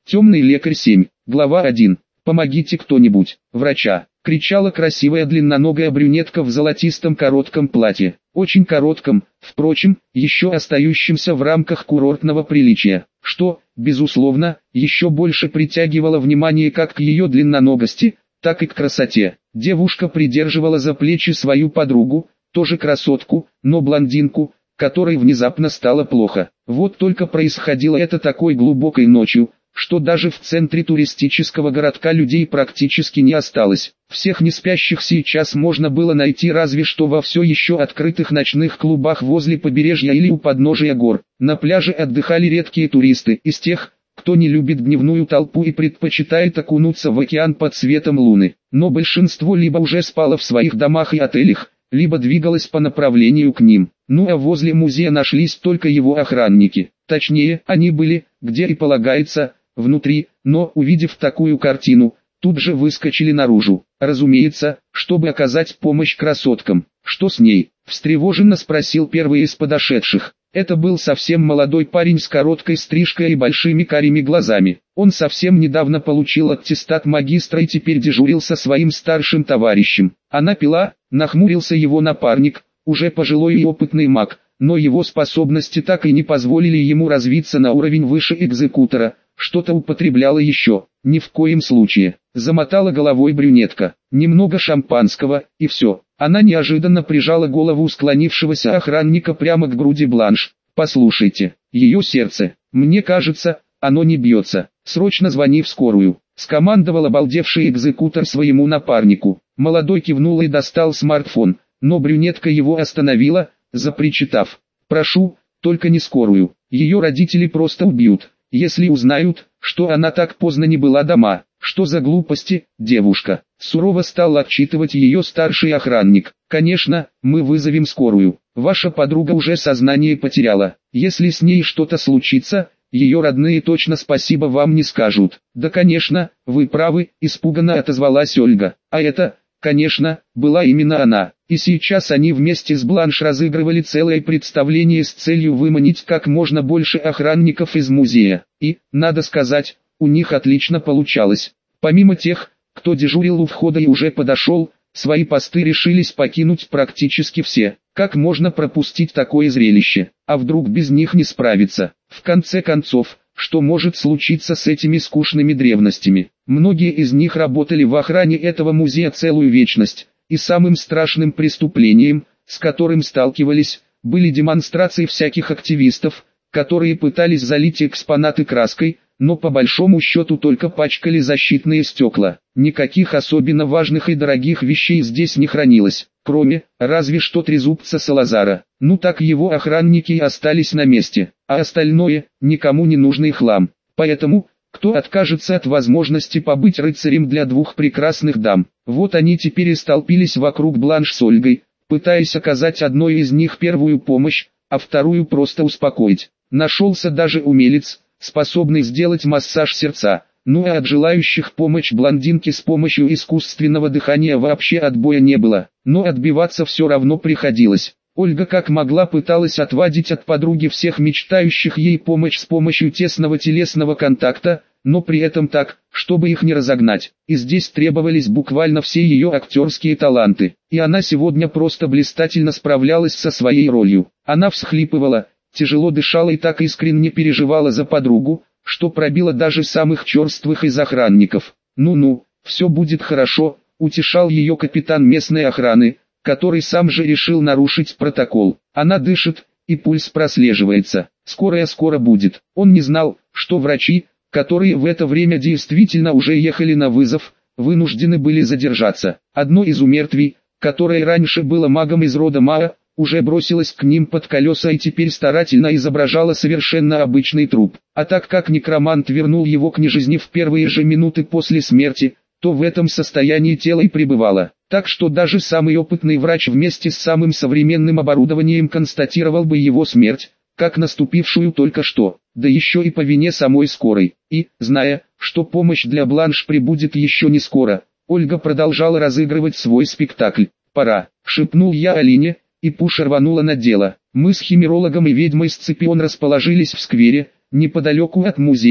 Темный лекарь 7. Глава 1. «Помогите кто-нибудь, врача!» — кричала красивая длинноногая брюнетка в золотистом коротком платье. Очень коротком, впрочем, еще остающемся в рамках курортного приличия, что, безусловно, еще больше притягивало внимание как к ее длинноногости, так и к красоте. Девушка придерживала за плечи свою подругу, тоже красотку, но блондинку, которой внезапно стало плохо. Вот только происходило это такой глубокой ночью, что даже в центре туристического городка людей практически не осталось. Всех неспящих сейчас можно было найти разве что во все еще открытых ночных клубах возле побережья или у подножия гор. На пляже отдыхали редкие туристы из тех, кто не любит дневную толпу и предпочитает окунуться в океан под светом луны. Но большинство либо уже спало в своих домах и отелях, либо двигалось по направлению к ним. Ну а возле музея нашлись только его охранники. Точнее, они были, где и полагается, внутри, но, увидев такую картину, тут же выскочили наружу. Разумеется, чтобы оказать помощь красоткам. «Что с ней?» – встревоженно спросил первый из подошедших. Это был совсем молодой парень с короткой стрижкой и большими карими глазами. Он совсем недавно получил аттестат магистра и теперь дежурил со своим старшим товарищем. Она пила, нахмурился его напарник, уже пожилой и опытный маг, но его способности так и не позволили ему развиться на уровень выше экзекутора. Что-то употребляла еще, ни в коем случае. Замотала головой брюнетка. Немного шампанского, и все. Она неожиданно прижала голову склонившегося охранника прямо к груди Бланш. «Послушайте, ее сердце, мне кажется, оно не бьется. Срочно звони в скорую», — скомандовал обалдевший экзекутор своему напарнику. Молодой кивнул и достал смартфон, но брюнетка его остановила, запричитав: «Прошу, только не скорую. Ее родители просто убьют, если узнают, что она так поздно не была дома». «Что за глупости, девушка?» — сурово стал отчитывать ее старший охранник. «Конечно, мы вызовем скорую. Ваша подруга уже сознание потеряла. Если с ней что-то случится, ее родные точно спасибо вам не скажут». «Да конечно, вы правы», — испуганно отозвалась Ольга. А это, конечно, была именно она. И сейчас они вместе с Бланш разыгрывали целое представление с целью выманить как можно больше охранников из музея. И, надо сказать, у них отлично получалось. Помимо тех, кто дежурил у входа и уже подошел, свои посты решились покинуть практически все. Как можно пропустить такое зрелище? А вдруг без них не справиться? В конце концов, что может случиться с этими скучными древностями? Многие из них работали в охране этого музея целую вечность, и самым страшным преступлением, с которым сталкивались, были демонстрации всяких активистов, которые пытались залить экспонаты краской, но по большому счету только пачкали защитные стекла. Никаких особенно важных и дорогих вещей здесь не хранилось, кроме, разве что трезубца Салазара. Ну так его охранники и остались на месте, а остальное – никому не нужный хлам. Поэтому, кто откажется от возможности побыть рыцарем для двух прекрасных дам? Вот они теперь и столпились вокруг Бланш с Ольгой, пытаясь оказать одной из них первую помощь, а вторую просто успокоить. Нашелся даже умелец, способный сделать массаж сердца, ну а от желающих помочь блондинке с помощью искусственного дыхания вообще отбоя не было, но отбиваться все равно приходилось. Ольга как могла пыталась отвадить от подруги всех мечтающих ей помочь с помощью тесного телесного контакта, но при этом так, чтобы их не разогнать. И здесь требовались буквально все ее актерские таланты, и она сегодня просто блистательно справлялась со своей ролью. Она всхлипывала, тяжело дышала и так искренне переживала за подругу, что пробила даже самых черствых из охранников. «Ну-ну, все будет хорошо», — утешал ее капитан местной охраны, который сам же решил нарушить протокол. «Она дышит, и пульс прослеживается. Скорая будет». Он не знал, что врачи, которые в это время действительно уже ехали на вызов, вынуждены были задержаться. Одно из умертвий, которое раньше было магом из рода Маа, уже бросилась к ним под колеса и теперь старательно изображала совершенно обычный труп. А так как некромант вернул его к нежизни в первые же минуты после смерти, то в этом состоянии тело и пребывало. Так что даже самый опытный врач вместе с самым современным оборудованием констатировал бы его смерть, как наступившую только что, да еще и по вине самой скорой. И, зная, что помощь для Бланш прибудет еще не скоро, Ольга продолжала разыгрывать свой спектакль. «Пора», — шепнул я Алине, и Пуша рванула на дело. Мы с химерологом и ведьмой Сципион расположились в сквере, неподалеку от музея,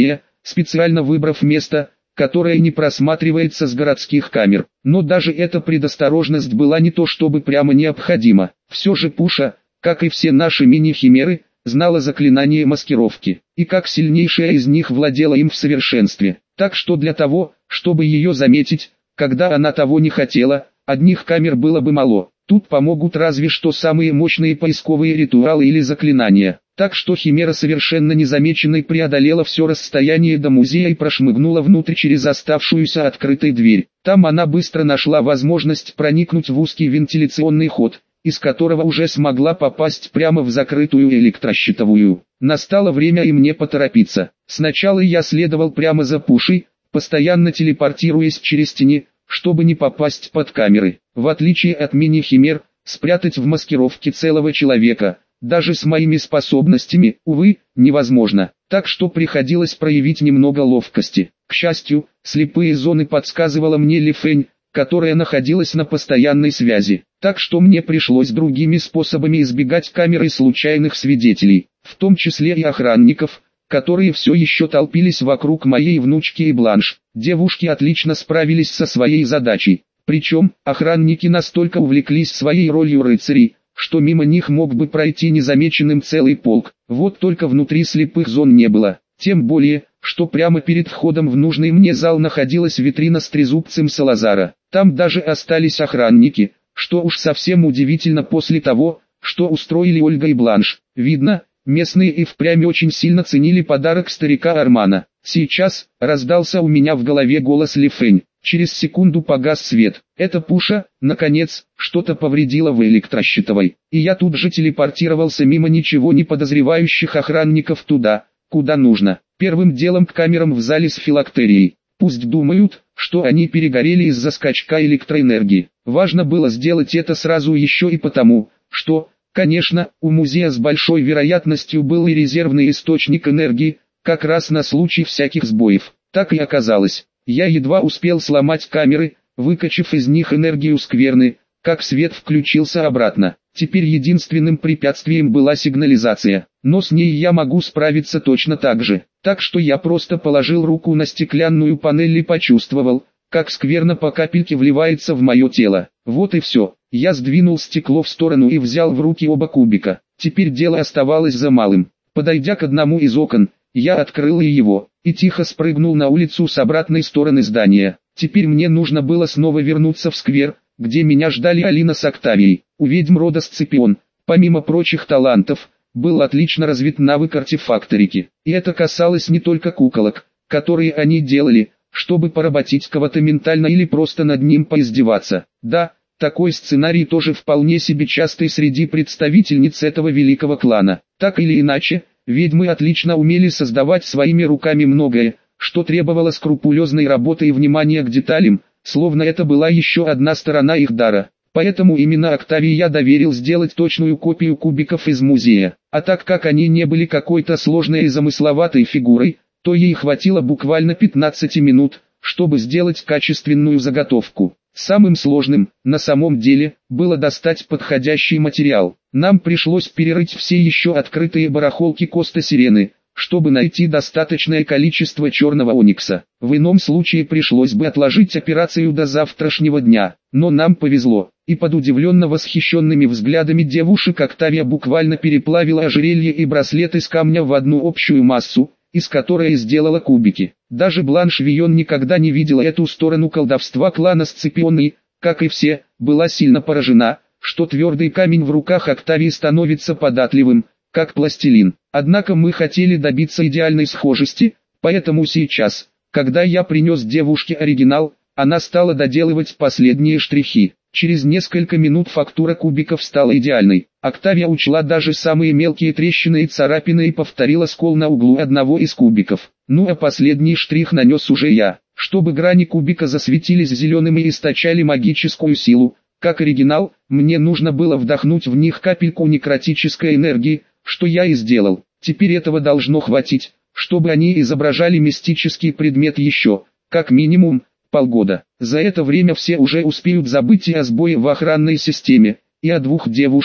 специально выбрав место, которое не просматривается с городских камер. Но даже эта предосторожность была не то чтобы прямо необходима. Все же Пуша, как и все наши мини-химеры, знала заклинание маскировки, и как сильнейшая из них владела им в совершенстве. Так что для того, чтобы ее заметить, когда она того не хотела, одних камер было бы мало. Тут помогут разве что самые мощные поисковые ритуалы или заклинания. Так что Химера совершенно незамеченной преодолела все расстояние до музея и прошмыгнула внутрь через оставшуюся открытой дверь. Там она быстро нашла возможность проникнуть в узкий вентиляционный ход, из которого уже смогла попасть прямо в закрытую электрощитовую. Настало время и мне поторопиться. Сначала я следовал прямо за Пушей, постоянно телепортируясь через тени, чтобы не попасть под камеры. В отличие от мини-химер, спрятать в маскировке целого человека, даже с моими способностями, увы, невозможно. Так что приходилось проявить немного ловкости. К счастью, слепые зоны подсказывала мне Ли Фэнь, которая находилась на постоянной связи. Так что мне пришлось другими способами избегать камеры случайных свидетелей, в том числе и охранников, которые все еще толпились вокруг моей внучки и Бланш. Девушки отлично справились со своей задачей. Причем, охранники настолько увлеклись своей ролью рыцарей, что мимо них мог бы пройти незамеченным целый полк. Вот только внутри слепых зон не было. Тем более, что прямо перед входом в нужный мне зал находилась витрина с трезубцем Салазара. Там даже остались охранники, что уж совсем удивительно после того, что устроили Ольга и Бланш. Видно, местные и впрямь очень сильно ценили подарок старика Армана. Сейчас раздался у меня в голове голос Ли Фэнь. Через секунду погас свет. Это Пуша, наконец, что-то повредила в электрощитовой. И я тут же телепортировался мимо ничего не подозревающих охранников туда, куда нужно. Первым делом к камерам в зале с филактерией. Пусть думают, что они перегорели из-за скачка электроэнергии. Важно было сделать это сразу еще и потому, что, конечно, у музея с большой вероятностью был и резервный источник энергии, как раз на случай всяких сбоев. Так и оказалось. Я едва успел сломать камеры, выкачав из них энергию скверны, как свет включился обратно. Теперь единственным препятствием была сигнализация, но с ней я могу справиться точно так же. Так что я просто положил руку на стеклянную панель и почувствовал, как скверна по капельке вливается в мое тело. Вот и все. Я сдвинул стекло в сторону и взял в руки оба кубика. Теперь дело оставалось за малым. Подойдя к одному из окон, я открыл и его, и тихо спрыгнул на улицу с обратной стороны здания. Теперь мне нужно было снова вернуться в сквер, где меня ждали Алина с Октавией. У ведьм рода Сципион, помимо прочих талантов, был отлично развит навык артефакторики. И это касалось не только куколок, которые они делали, чтобы поработить кого-то ментально или просто над ним поиздеваться. Да, такой сценарий тоже вполне себе частый среди представительниц этого великого клана. Так или иначе, ведьмы отлично умели создавать своими руками многое, что требовало скрупулезной работы и внимания к деталям, словно это была еще одна сторона их дара. Поэтому именно Октавии я доверил сделать точную копию кубиков из музея. А так как они не были какой-то сложной и замысловатой фигурой, то ей хватило буквально 15 минут, чтобы сделать качественную заготовку. Самым сложным, на самом деле, было достать подходящий материал. Нам пришлось перерыть все еще открытые барахолки Коста Сирены, чтобы найти достаточное количество черного оникса. В ином случае пришлось бы отложить операцию до завтрашнего дня. Но нам повезло, и под удивленно восхищенными взглядами девушек Октавия буквально переплавила ожерелье и браслет из камня в одну общую массу, из которой сделала кубики. Даже Бланш Вион никогда не видела эту сторону колдовства клана Сципион и, как и все, была сильно поражена, что твердый камень в руках Октавии становится податливым, как пластилин. Однако мы хотели добиться идеальной схожести, поэтому сейчас, когда я принес девушке оригинал, она стала доделывать последние штрихи. Через несколько минут фактура кубиков стала идеальной. Октавия учла даже самые мелкие трещины и царапины и повторила скол на углу одного из кубиков. Ну а последний штрих нанес уже я. Чтобы грани кубика засветились зеленым и источали магическую силу, как оригинал, мне нужно было вдохнуть в них капельку некротической энергии, что я и сделал. Теперь этого должно хватить, чтобы они изображали мистический предмет еще, как минимум, полгода. За это время все уже успеют забыть и о сбое в охранной системе, и о двух девушках,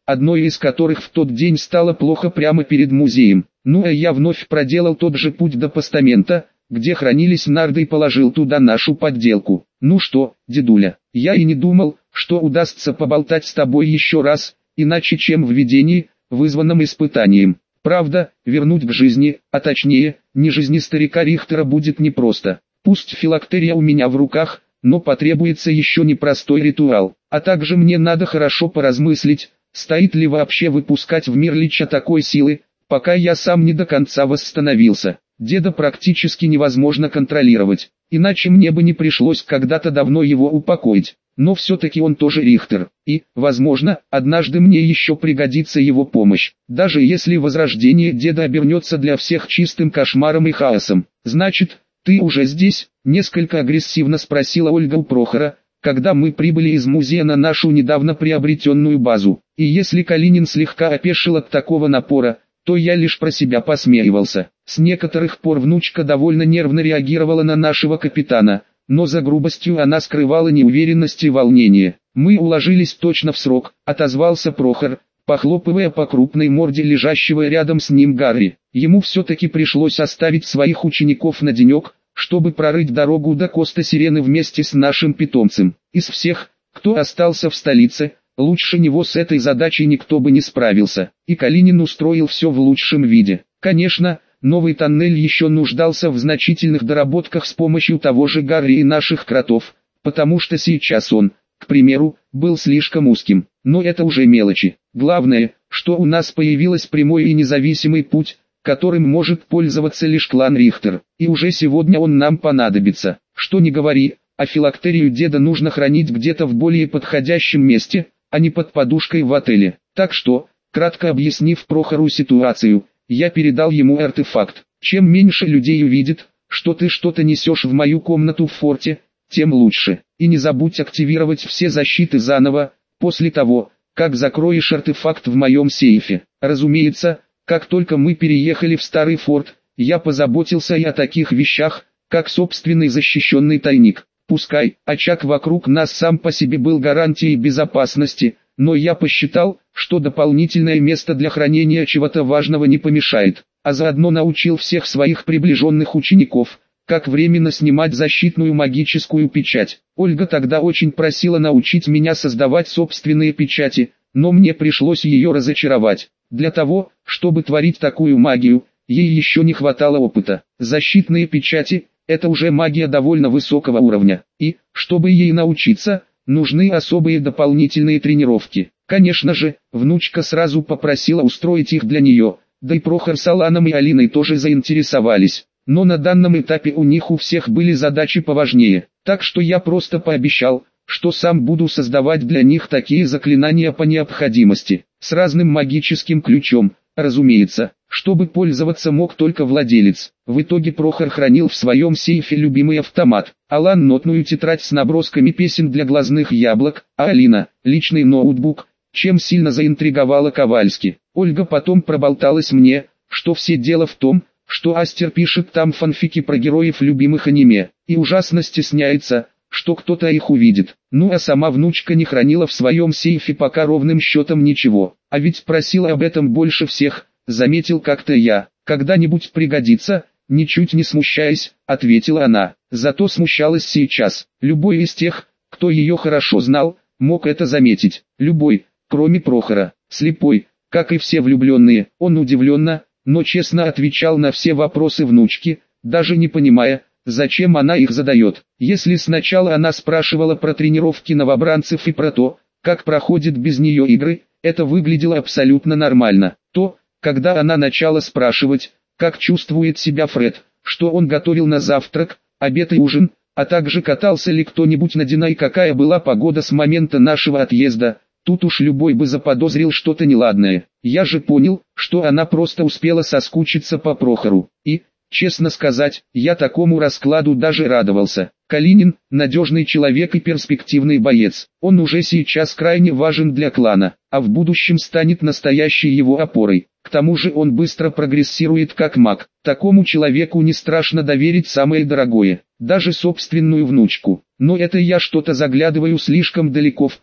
одной из которых в тот день стало плохо прямо перед музеем. Ну а я вновь проделал тот же путь до постамента, где хранились нарды, и положил туда нашу подделку. Ну что, дедуля, я и не думал, что удастся поболтать с тобой еще раз, иначе чем в видении, вызванном испытанием. Правда, вернуть к жизни, а точнее, не жизни старика Рихтера будет непросто. Пусть филактерия у меня в руках, но потребуется еще непростой ритуал. А также мне надо хорошо поразмыслить, стоит ли вообще выпускать в мир лича такой силы, пока я сам не до конца восстановился. Деда практически невозможно контролировать, иначе мне бы не пришлось когда-то давно его упокоить. Но все-таки он тоже Рихтер, и, возможно, однажды мне еще пригодится его помощь. Даже если возрождение деда обернется для всех чистым кошмаром и хаосом. «Значит, ты уже здесь?» — несколько агрессивно спросила Ольга у Прохора, когда мы прибыли из музея на нашу недавно приобретенную базу. И если Калинин слегка опешил от такого напора, то я лишь про себя посмеивался. С некоторых пор внучка довольно нервно реагировала на нашего капитана, но за грубостью она скрывала неуверенность и волнение. «Мы уложились точно в срок», — отозвался Прохор, похлопывая по крупной морде лежащего рядом с ним Гарри. Ему все-таки пришлось оставить своих учеников на денек, чтобы прорыть дорогу до Коста-Сирены вместе с нашим питомцем. Из всех, кто остался в столице, лучше него с этой задачей никто бы не справился. И Калинин устроил все в лучшем виде. Конечно, новый тоннель еще нуждался в значительных доработках с помощью того же Гарри и наших кротов, потому что сейчас он, к примеру, был слишком узким. Но это уже мелочи. Главное, что у нас появился прямой и независимый путь, которым может пользоваться лишь клан Рихтер. И уже сегодня он нам понадобится. Что ни говори, а филактерию деда нужно хранить где-то в более подходящем месте, а не под подушкой в отеле. Так что, кратко объяснив Прохору ситуацию, я передал ему артефакт. Чем меньше людей увидит, что ты что-то несешь в мою комнату в форте, тем лучше. И не забудь активировать все защиты заново, после того, как закроешь артефакт в моем сейфе. Разумеется, как только мы переехали в старый форт, я позаботился и о таких вещах, как собственный защищенный тайник. Пускай очаг вокруг нас сам по себе был гарантией безопасности, но я посчитал, что дополнительное место для хранения чего-то важного не помешает, а заодно научил всех своих приближенных учеников, как временно снимать защитную магическую печать. Ольга тогда очень просила научить меня создавать собственные печати, но мне пришлось ее разочаровать. Для того, чтобы творить такую магию, ей еще не хватало опыта. Защитные печати – это уже магия довольно высокого уровня, и, чтобы ей научиться, нужны особые дополнительные тренировки. Конечно же, внучка сразу попросила устроить их для нее, да и Прохор с Аланом и Алиной тоже заинтересовались. Но на данном этапе у них у всех были задачи поважнее, так что я просто пообещал, что сам буду создавать для них такие заклинания по необходимости, с разным магическим ключом, разумеется, чтобы пользоваться мог только владелец. В итоге Прохор хранил в своем сейфе любимый автомат, Алан нотную тетрадь с набросками песен для глазных яблок, а Алина – личный ноутбук, чем сильно заинтриговала Ковальски. Ольга потом проболталась мне, что все дело в том, что Астер пишет там фанфики про героев любимых аниме, и ужасно стесняется, что кто-то их увидит. Ну а сама внучка не хранила в своем сейфе пока ровным счетом ничего, а ведь просила об этом больше всех, заметил как-то я. «Когда-нибудь пригодится», ничуть не смущаясь, ответила она. Зато смущалась сейчас. Любой из тех, кто ее хорошо знал, мог это заметить. Любой, кроме Прохора. Слепой, как и все влюбленные, он удивленно, но честно отвечал на все вопросы внучки, даже не понимая, зачем она их задает. Если сначала она спрашивала про тренировки новобранцев и про то, как проходят без нее игры, это выглядело абсолютно нормально. То, когда она начала спрашивать, как чувствует себя Фред, что он готовил на завтрак, обед и ужин, а также катался ли кто-нибудь на Дина и какая была погода с момента нашего отъезда, тут уж любой бы заподозрил что-то неладное. Я же понял, что она просто успела соскучиться по Прохору. И, честно сказать, я такому раскладу даже радовался. Калинин – надежный человек и перспективный боец. Он уже сейчас крайне важен для клана, а в будущем станет настоящей его опорой. К тому же он быстро прогрессирует как маг. Такому человеку не страшно доверить самое дорогое, даже собственную внучку. Но это я что-то заглядываю слишком далеко вперед.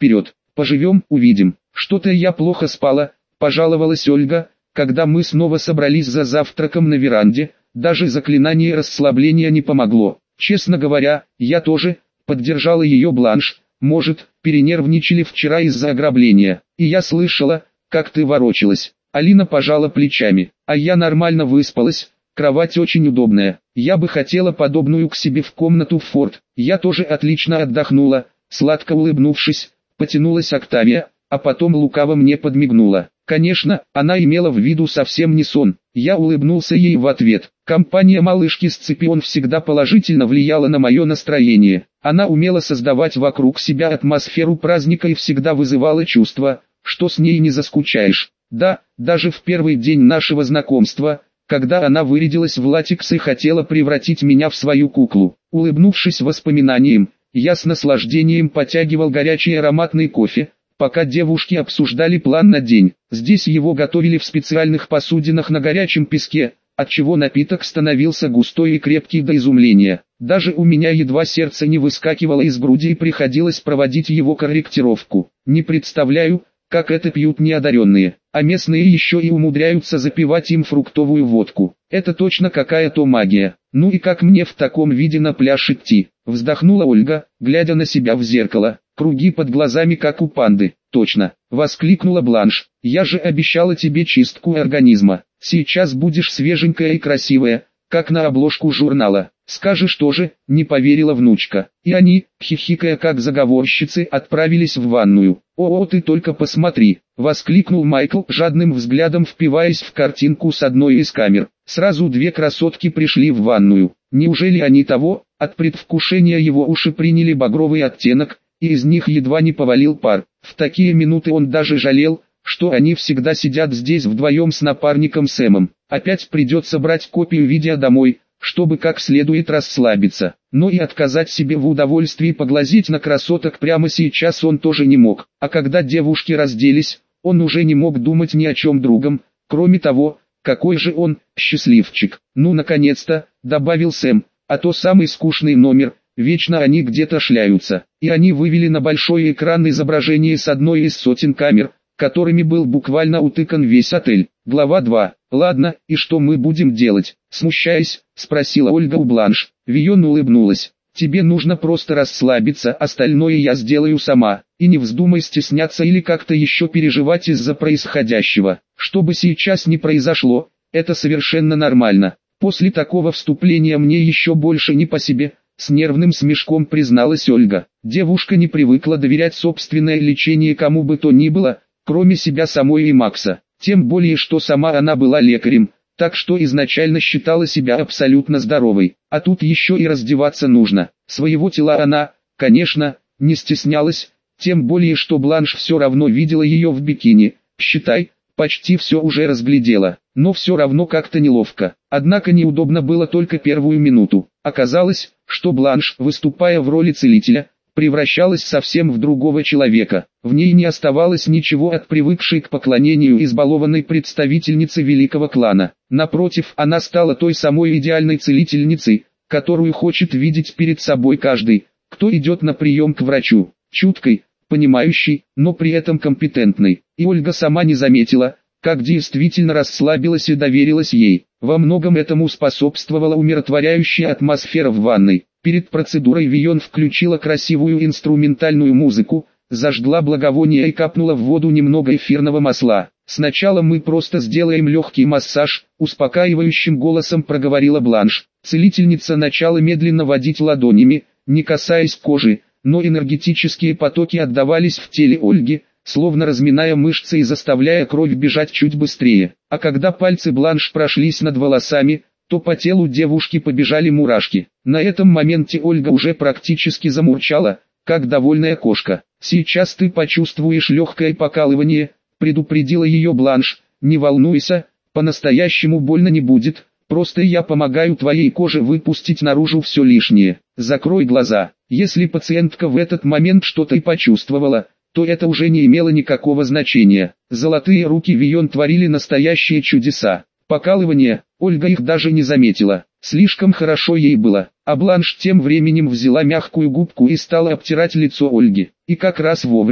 Поживем, увидим. Что-то я плохо спала, пожаловалась Ольга, когда мы снова собрались за завтраком на веранде. Даже заклинание расслабления не помогло. Честно говоря, я тоже, поддержала ее Бланш. Может, перенервничали вчера из-за ограбления. И я слышала, как ты ворочалась. Алина пожала плечами. А я нормально выспалась, кровать очень удобная. Я бы хотела подобную к себе в комнату в форт. Я тоже отлично отдохнула. Сладко улыбнувшись, потянулась Октавия, а потом лукаво мне подмигнула. Конечно, она имела в виду совсем не сон. Я улыбнулся ей в ответ. Компания малышки Сципион всегда положительно влияла на мое настроение. Она умела создавать вокруг себя атмосферу праздника и всегда вызывала чувство, что с ней не заскучаешь. Да, даже в первый день нашего знакомства, когда она вырядилась в латекс и хотела превратить меня в свою куклу. Улыбнувшись воспоминаниям, я с наслаждением потягивал горячий ароматный кофе, пока девушки обсуждали план на день. Здесь его готовили в специальных посудинах на горячем песке, отчего напиток становился густой и крепкий до изумления. Даже у меня едва сердце не выскакивало из груди и приходилось проводить его корректировку. Не представляю, как это пьют неодаренные, а местные еще и умудряются запивать им фруктовую водку. Это точно какая-то магия. Ну и как мне в таком виде на пляж идти? Вздохнула Ольга, глядя на себя в зеркало. Круги под глазами как у панды. Точно, воскликнула Бланш. Я же обещала тебе чистку организма. Сейчас будешь свеженькая и красивая, как на обложку журнала. Скажешь тоже, не поверила внучка. И они, хихикая как заговорщицы, отправились в ванную. «О, ты только посмотри!» — воскликнул Майкл, жадным взглядом впиваясь в картинку с одной из камер. Сразу две красотки пришли в ванную. Неужели они того? От предвкушения его уши приняли багровый оттенок, и из них едва не повалил пар. В такие минуты он даже жалел, что они всегда сидят здесь вдвоем с напарником Сэмом. Опять придется брать копию видео домой, чтобы как следует расслабиться. Но и отказать себе в удовольствии поглазеть на красоток прямо сейчас он тоже не мог. А когда девушки разделись, он уже не мог думать ни о чем другом, кроме того, какой же он, счастливчик. «Ну наконец-то», — добавил Сэм, — «а то самый скучный номер, вечно они где-то шляются». И они вывели на большой экран изображение с одной из сотен камер, которыми был буквально утыкан весь отель. Глава 2. «Ладно, и что мы будем делать?» Смущаясь, спросила Ольга у Бланш. Вион улыбнулась. «Тебе нужно просто расслабиться, остальное я сделаю сама. И не вздумай стесняться или как-то еще переживать из-за происходящего. Что бы сейчас ни произошло, это совершенно нормально. После такого вступления мне еще больше не по себе», с нервным смешком призналась Ольга. Девушка не привыкла доверять собственное лечение кому бы то ни было, кроме себя самой и Макса. Тем более, что сама она была лекарем, так что изначально считала себя абсолютно здоровой. А тут еще и раздеваться нужно. Своего тела она, конечно, не стеснялась, тем более, что Бланш все равно видела ее в бикини. Считай, почти все уже разглядела, но все равно как-то неловко. Однако неудобно было только первую минуту. Оказалось, что Бланш, выступая в роли целителя, превращалась совсем в другого человека. В ней не оставалось ничего от привыкшей к поклонению избалованной представительницы великого клана. Напротив, она стала той самой идеальной целительницей, которую хочет видеть перед собой каждый, кто идет на прием к врачу. Чуткой, понимающей, но при этом компетентной. И Ольга сама не заметила, как действительно расслабилась и доверилась ей. Во многом этому способствовала умиротворяющая атмосфера в ванной. Перед процедурой Вион включила красивую инструментальную музыку, зажгла благовоние и капнула в воду немного эфирного масла. «Сначала мы просто сделаем легкий массаж», — успокаивающим голосом проговорила Бланш. Целительница начала медленно водить ладонями, не касаясь кожи, но энергетические потоки отдавались в теле Ольги, словно разминая мышцы и заставляя кровь бежать чуть быстрее. А когда пальцы Бланш прошлись над волосами, то по телу девушки побежали мурашки. На этом моменте Ольга уже практически замурчала, как довольная кошка. «Сейчас ты почувствуешь легкое покалывание», — предупредила ее Бланш. «Не волнуйся, по-настоящему больно не будет, просто я помогаю твоей коже выпустить наружу все лишнее. Закрой глаза». Если пациентка в этот момент что-то и почувствовала, то это уже не имело никакого значения. Золотые руки Вион творили настоящие чудеса. Покалывание, Ольга их даже не заметила. Слишком хорошо ей было. А Бланш тем временем взяла мягкую губку и стала обтирать лицо Ольги. И как раз вовремя.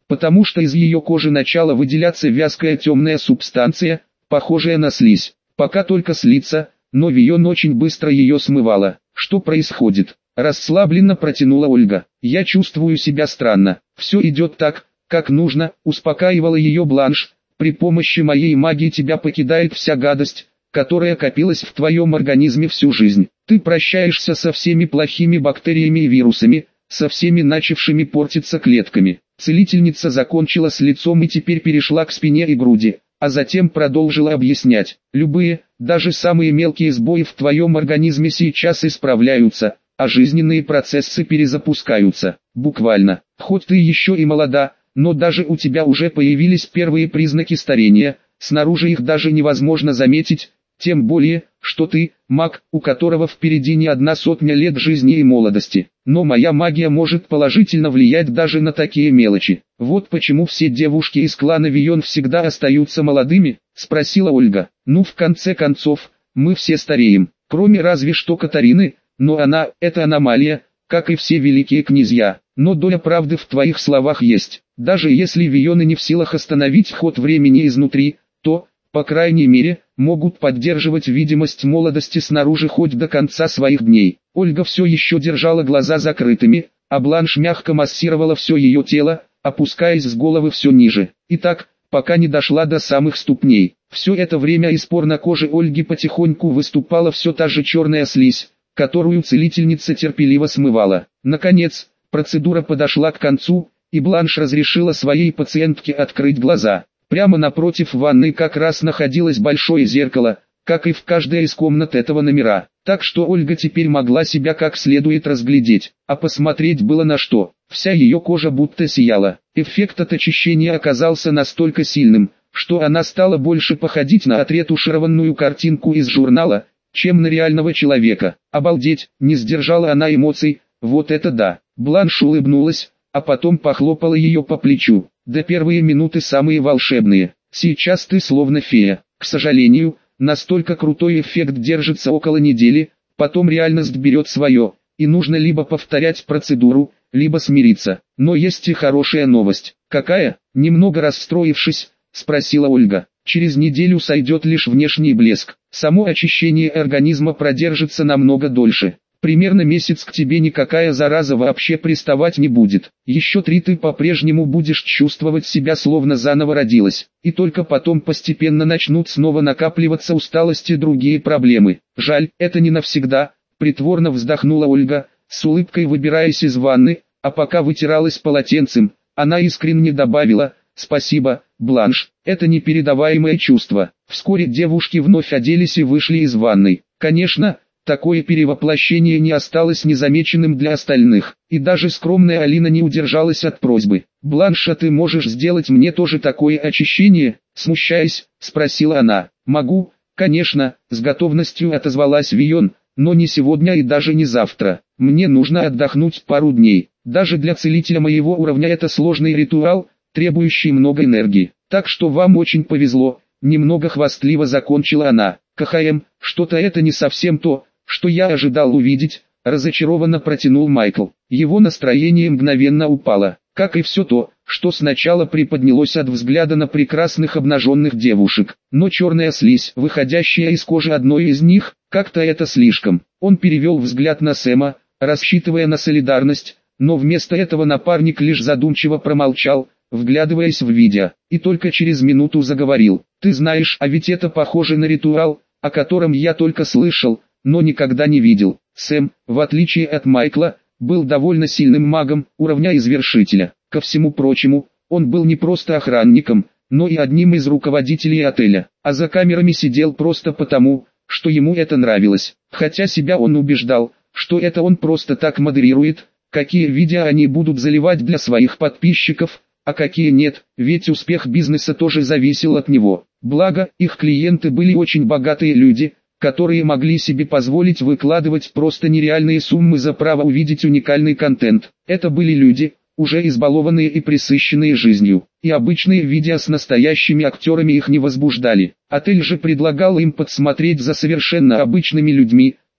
потому что из ее кожи начала выделяться вязкая темная субстанция, похожая на слизь. Пока только слиться, но Вион очень быстро ее смывала. Что происходит? Расслабленно протянула Ольга. Я чувствую себя странно. Все идет так, как нужно, успокаивала ее Бланш. При помощи моей магии тебя покидает вся гадость, которая копилась в твоем организме всю жизнь. Ты прощаешься со всеми плохими бактериями и вирусами, со всеми начавшими портиться клетками. Целительница закончила с лицом и теперь перешла к спине и груди, а затем продолжила объяснять. Любые, даже самые мелкие сбои в твоем организме сейчас исправляются, а жизненные процессы перезапускаются. Буквально. Хоть ты еще и молода, но даже у тебя уже появились первые признаки старения, снаружи их даже невозможно заметить, тем более, что ты, маг, у которого впереди не 100 лет жизни и молодости. Но моя магия может положительно влиять даже на такие мелочи. Вот почему все девушки из клана Вион всегда остаются молодыми, спросила Ольга. Ну в конце концов, мы все стареем, кроме разве что Катарины, но она, это аномалия, как и все великие князья. Но доля правды в твоих словах есть. Даже если Вионы не в силах остановить ход времени изнутри, то, по крайней мере, могут поддерживать видимость молодости снаружи хоть до конца своих дней. Ольга все еще держала глаза закрытыми, а Бланш мягко массировала все ее тело, опускаясь с головы все ниже. И так, пока не дошла до самых ступней. Все это время из пор на коже Ольги потихоньку выступала все та же черная слизь, которую целительница терпеливо смывала. Наконец, процедура подошла к концу, и Бланш разрешила своей пациентке открыть глаза. Прямо напротив ванной как раз находилось большое зеркало, как и в каждой из комнат этого номера. Так что Ольга теперь могла себя как следует разглядеть, а посмотреть было на что. Вся ее кожа будто сияла. Эффект от очищения оказался настолько сильным, что она стала больше походить на отретушированную картинку из журнала, чем на реального человека. Обалдеть, не сдержала она эмоций, вот это да. Бланш улыбнулась, а потом похлопала ее по плечу. Да первые минуты самые волшебные. Сейчас ты словно фея. К сожалению, настолько крутой эффект держится около недели, потом реальность берет свое, и нужно либо повторять процедуру, либо смириться. Но есть и хорошая новость. Какая? Немного расстроившись, спросила Ольга. Через неделю сойдет лишь внешний блеск. Само очищение организма продержится намного дольше. Примерно месяц к тебе никакая зараза вообще приставать не будет. Еще 3 ты по-прежнему будешь чувствовать себя словно заново родилась. И только потом постепенно начнут снова накапливаться усталость и другие проблемы. Жаль, это не навсегда, притворно вздохнула Ольга, с улыбкой выбираясь из ванны, а пока вытиралась полотенцем, она искренне добавила: «Спасибо, Бланш, это непередаваемое чувство». Вскоре девушки вновь оделись и вышли из ванной. Конечно, такое перевоплощение не осталось незамеченным для остальных, и даже скромная Алина не удержалась от просьбы. «Бланш, а ты можешь сделать мне тоже такое очищение?» Смущаясь, спросила она. «Могу, конечно», с готовностью отозвалась Вион, «но не сегодня и даже не завтра. Мне нужно отдохнуть пару дней. Даже для целителя моего уровня это сложный ритуал, требующий много энергии. Так что вам очень повезло», немного хвастливо закончила она. «КХМ, что-то это не совсем то, что я ожидал увидеть», разочарованно протянул Майкл. Его настроение мгновенно упало, как и все то, что сначала приподнялось от взгляда на прекрасных обнаженных девушек. Но черная слизь, выходящая из кожи одной из них, как-то это слишком. Он перевел взгляд на Сэма, рассчитывая на солидарность, но вместо этого напарник лишь задумчиво промолчал, вглядываясь в видео, и только через минуту заговорил. «Ты знаешь, а ведь это похоже на ритуал, о котором я только слышал, но никогда не видел». Сэм, в отличие от Майкла, был довольно сильным магом, уровня извершителя. Ко всему прочему, он был не просто охранником, но и одним из руководителей отеля, а за камерами сидел просто потому, что ему это нравилось. Хотя себя он убеждал, что это он просто так модерирует, какие видео они будут заливать для своих подписчиков, а какие нет, ведь успех бизнеса тоже зависел от него. Благо, их клиенты были очень богатые люди, которые могли себе позволить выкладывать просто нереальные суммы за право увидеть уникальный контент. Это были люди, уже избалованные и пресыщенные жизнью, и обычные видео с настоящими актерами их не возбуждали. Отель же предлагал им подсмотреть за совершенно обычными людьми,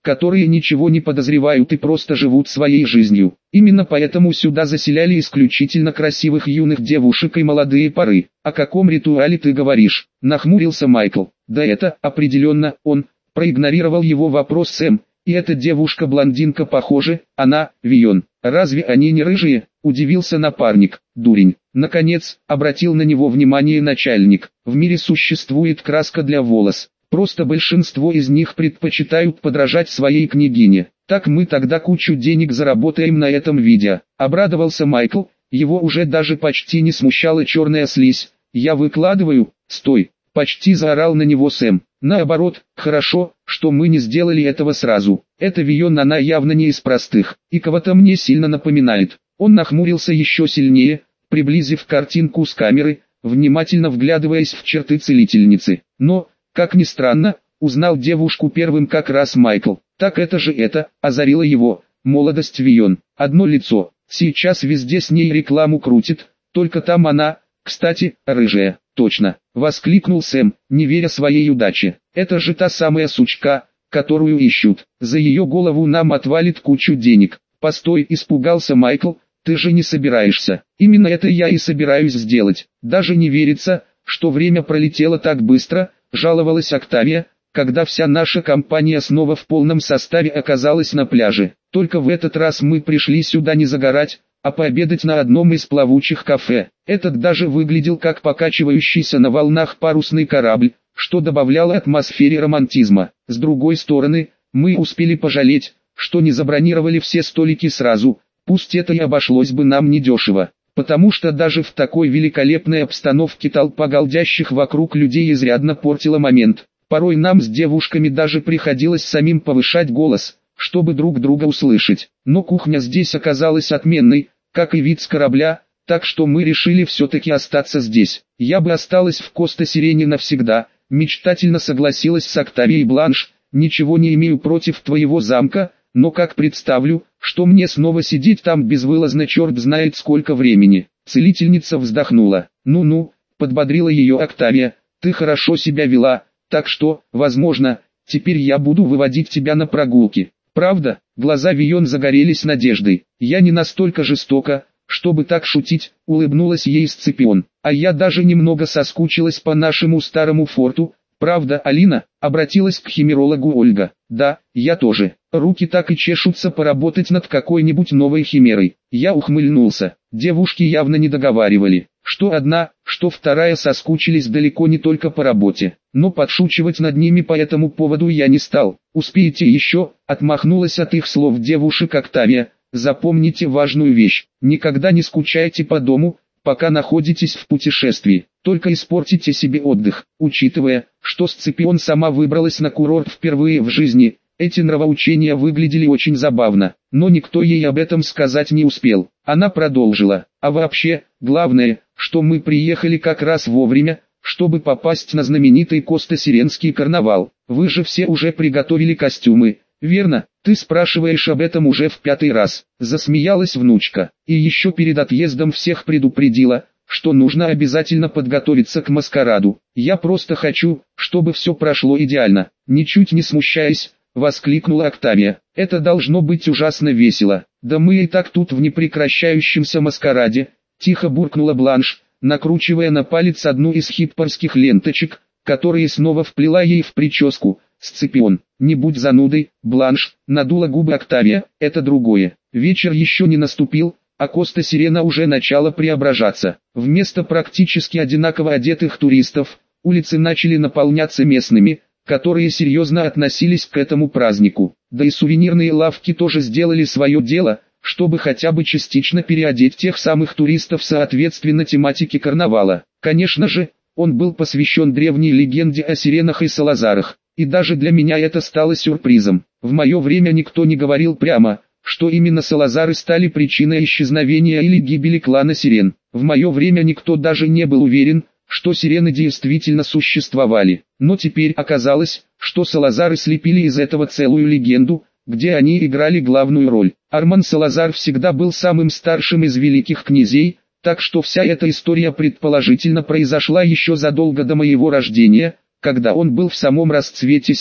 которые ничего не подозревают и просто живут своей жизнью. Именно поэтому сюда заселяли исключительно красивых юных девушек и молодые пары. О каком ритуале ты говоришь? Нахмурился Майкл. Да это, определенно, он. Проигнорировал его вопрос Сэм. И эта девушка-блондинка похоже, она, Вион. Разве они не рыжие? Удивился напарник. Дурень. Наконец, обратил на него внимание начальник. В мире существует краска для волос. Просто большинство из них предпочитают подражать своей княгине. Так мы тогда кучу денег заработаем на этом видео. Обрадовался Майкл, его уже даже почти не смущала черная слизь. Я выкладываю, стой, почти заорал на него Сэм. Наоборот, хорошо, что мы не сделали этого сразу. Эта Вион, она явно не из простых, и кого-то мне сильно напоминает. Он нахмурился еще сильнее, приблизив картинку с камеры, внимательно вглядываясь в черты целительницы. Но, как ни странно, узнал девушку первым как раз Майкл. Так это же это, озарило его, молодость Вион. Одно лицо, сейчас везде с ней рекламу крутит, только там она, кстати, рыжая. Точно, воскликнул Сэм, не веря своей удаче. Это же та самая сучка, которую ищут. За ее голову нам отвалит кучу денег. Постой, испугался Майкл, ты же не собираешься. Именно это я и собираюсь сделать. Даже не верится, что время пролетело так быстро, жаловалась Октавия, когда вся наша компания снова в полном составе оказалась на пляже. Только в этот раз мы пришли сюда не загорать, а пообедать на одном из плавучих кафе. Этот даже выглядел как покачивающийся на волнах парусный корабль, что добавляло атмосфере романтизма. С другой стороны, мы успели пожалеть, что не забронировали все столики сразу, пусть это и обошлось бы нам недешево, потому что даже в такой великолепной обстановке толпа голдящих вокруг людей изрядно портила момент. Порой нам с девушками даже приходилось самим повышать голос, чтобы друг друга услышать. Но кухня здесь оказалась отменной, как и вид с корабля, так что мы решили все-таки остаться здесь. Я бы осталась в Коста-Сирене навсегда, мечтательно согласилась с Октавией Бланш, ничего не имею против твоего замка, но как представлю, что мне снова сидеть там безвылазно черт знает сколько времени. Целительница вздохнула. Ну-ну, подбодрила ее Октавия, ты хорошо себя вела, так что, возможно, теперь я буду выводить тебя на прогулки. Правда? Глаза Вион загорелись надеждой. Я не настолько жестока, чтобы так шутить, улыбнулась ей Сципион. А я даже немного соскучилась по нашему старому форту. Правда, Алина? Обратилась к химерологу Ольга. Да, я тоже. Руки так и чешутся поработать над какой-нибудь новой химерой. Я ухмыльнулся. Девушки явно не договаривали. Что одна, что вторая соскучились далеко не только по работе. Но подшучивать над ними по этому поводу я не стал. Успеете еще, отмахнулась от их слов девушек Октавия. Запомните важную вещь. Никогда не скучайте по дому, пока находитесь в путешествии. Только испортите себе отдых. Учитывая, что Сципион сама выбралась на курорт впервые в жизни, эти нравоучения выглядели очень забавно, но никто ей об этом сказать не успел. Она продолжила. А вообще, главное, что мы приехали как раз вовремя, чтобы попасть на знаменитый Коста-Сиренский карнавал. Вы же все уже приготовили костюмы, верно? Ты спрашиваешь об этом уже в 5-й раз. Засмеялась внучка. И еще перед отъездом всех предупредила, что нужно обязательно подготовиться к маскараду. Я просто хочу, чтобы все прошло идеально. Ничуть не смущаясь, воскликнула Октавия. Это должно быть ужасно весело. Да мы и так тут в непрекращающемся маскараде. Тихо буркнула Бланш, накручивая на палец одну из хиппарских ленточек, которые снова вплела ей в прическу. Сципион, не будь занудой, Бланш, надула губы Октавия, это другое. Вечер еще не наступил, а Коста-Сирена уже начала преображаться. Вместо практически одинаково одетых туристов, улицы начали наполняться местными, которые серьезно относились к этому празднику. Да и сувенирные лавки тоже сделали свое дело, чтобы хотя бы частично переодеть тех самых туристов соответственно тематике карнавала. Конечно же, он был посвящен древней легенде о сиренах и салазарах, и даже для меня это стало сюрпризом. В мое время никто не говорил прямо, что именно салазары стали причиной исчезновения или гибели клана сирен. В мое время никто даже не был уверен, что сирены действительно существовали. Но теперь оказалось, что салазары слепили из этого целую легенду, где они играли главную роль. Арман Салазар всегда был самым старшим из великих князей, так что вся эта история предположительно произошла еще задолго до моего рождения, когда он был в самом расцвете сил.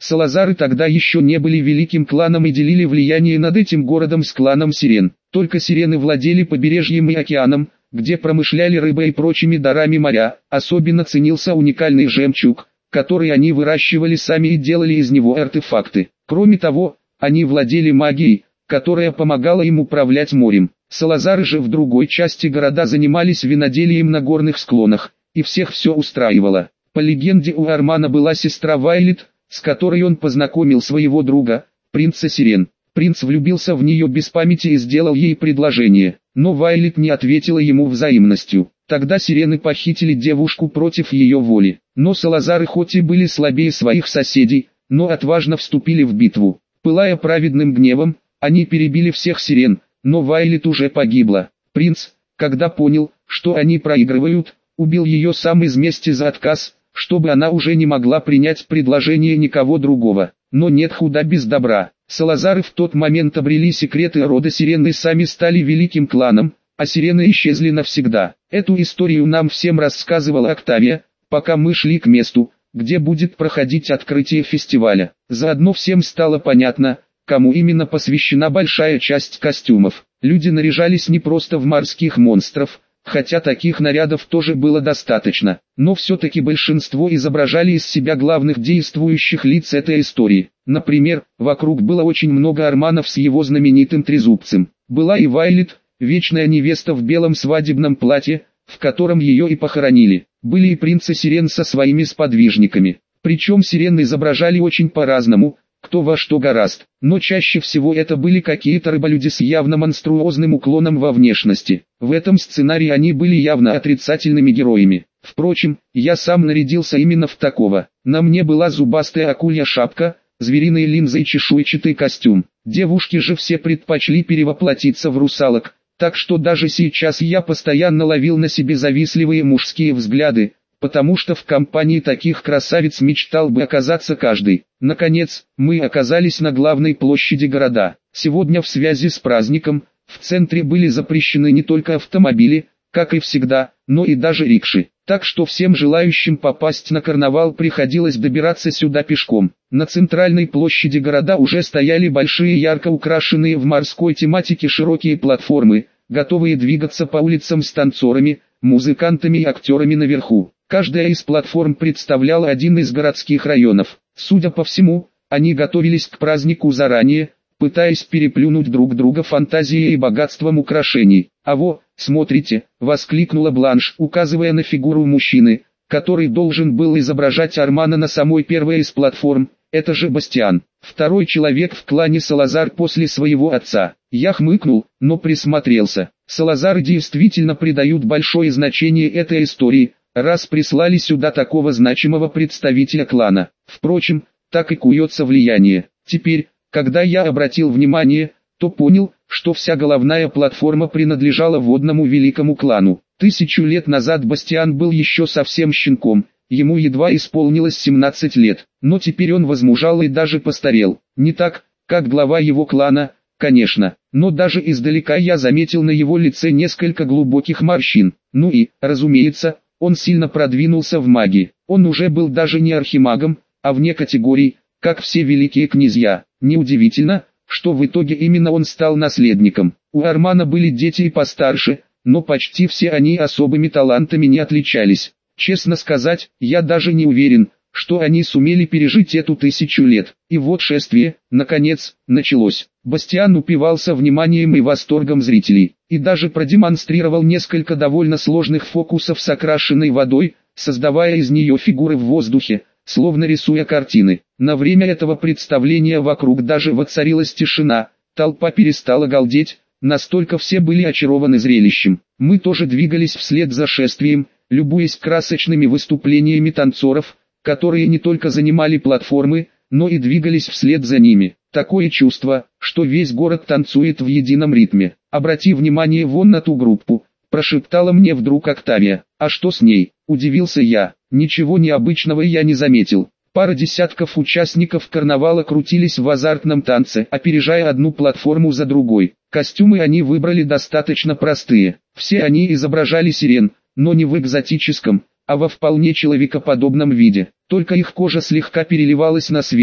Салазары тогда еще не были великим кланом и делили влияние над этим городом с кланом Сирен. Только Сирены владели побережьем и океаном, где промышляли рыбой и прочими дарами моря. Особенно ценился уникальный жемчуг, который они выращивали сами и делали из него артефакты. Кроме того, они владели магией, которая помогала им управлять морем. Салазары же в другой части города занимались виноделием на горных склонах, и всех все устраивало. По легенде, у Армана была сестра Вайлет, с которой он познакомил своего друга, принца Сирен. Принц влюбился в нее без памяти и сделал ей предложение, но Вайлет не ответила ему взаимностью. Тогда Сирены похитили девушку против ее воли. Но Салазары хоть и были слабее своих соседей, но отважно вступили в битву. Пылая праведным гневом, они перебили всех Сирен, но Вайлет уже погибла. Принц, когда понял, что они проигрывают, убил ее сам из мести за отказ, чтобы она уже не могла принять предложение никого другого. Но нет худа без добра. Салазары в тот момент обрели секреты рода Сирен и сами стали великим кланом, а Сирены исчезли навсегда. Эту историю нам всем рассказывала Октавия, пока мы шли к месту, где будет проходить открытие фестиваля. Заодно всем стало понятно, кому именно посвящена большая часть костюмов. Люди наряжались не просто в морских монстров, хотя таких нарядов тоже было достаточно, но все-таки большинство изображали из себя главных действующих лиц этой истории. Например, вокруг было очень много арманов с его знаменитым трезубцем. Была и Вайлет, вечная невеста в белом свадебном платье, в котором ее и похоронили. Были и принцы Сирен со своими сподвижниками. Причем Сирен изображали очень по-разному, кто во что горазд, но чаще всего это были какие-то рыболюди с явно монструозным уклоном во внешности. В этом сценарии они были явно отрицательными героями. Впрочем, я сам нарядился именно в такого. На мне была зубастая акулья шапка, звериные линзы и чешуйчатый костюм. Девушки же все предпочли перевоплотиться в русалок, так что даже сейчас я постоянно ловил на себе завистливые мужские взгляды, потому что в компании таких красавиц мечтал бы оказаться каждый. Наконец, мы оказались на главной площади города. Сегодня в связи с праздником, в центре были запрещены не только автомобили, как и всегда, но и даже рикши. Так что всем желающим попасть на карнавал приходилось добираться сюда пешком. На центральной площади города уже стояли большие ярко украшенные в морской тематике широкие платформы, готовые двигаться по улицам с танцорами, музыкантами и актерами наверху. Каждая из платформ представляла один из городских районов. Судя по всему, они готовились к празднику заранее, пытаясь переплюнуть друг друга фантазией и богатством украшений. «А во, смотрите!» — воскликнула Бланш, указывая на фигуру мужчины, который должен был изображать Армана на самой первой из платформ. «Это же Бастиан, второй человек в клане Салазар после своего отца». Я хмыкнул, но присмотрелся. Салазары действительно придают большое значение этой истории, раз прислали сюда такого значимого представителя клана. Впрочем, так и куется влияние. Теперь, когда я обратил внимание, то понял, что вся головная платформа принадлежала водному великому клану. 1000 лет назад Бастиан был еще совсем щенком, ему едва исполнилось 17 лет, но теперь он возмужал и даже постарел. Не так, как глава его клана, конечно, но даже издалека я заметил на его лице несколько глубоких морщин. Ну и, разумеется, он сильно продвинулся в магии. Он уже был даже не архимагом, а вне категорий, как все великие князья. Неудивительно, что в итоге именно он стал наследником. У Армана были дети и постарше, но почти все они особыми талантами не отличались. Честно сказать, я даже не уверен, что они сумели пережить эту 1000 лет. И вот шествие, наконец, началось. Бастиан упивался вниманием и восторгом зрителей, и даже продемонстрировал несколько довольно сложных фокусов с окрашенной водой, создавая из нее фигуры в воздухе, словно рисуя картины. На время этого представления вокруг даже воцарилась тишина, толпа перестала галдеть, настолько все были очарованы зрелищем. Мы тоже двигались вслед за шествием, любуясь красочными выступлениями танцоров, которые не только занимали платформы, но и двигались вслед за ними. Такое чувство, что весь город танцует в едином ритме. «Обрати внимание вон на ту группу», – прошептала мне вдруг Октавия. «А что с ней?» – удивился я. Ничего необычного я не заметил. Пара десятков участников карнавала крутились в азартном танце, опережая одну платформу за другой. Костюмы они выбрали достаточно простые. Все они изображали сирен, но не в экзотическом, а во вполне человекоподобном виде. Только их кожа слегка переливалась на свету,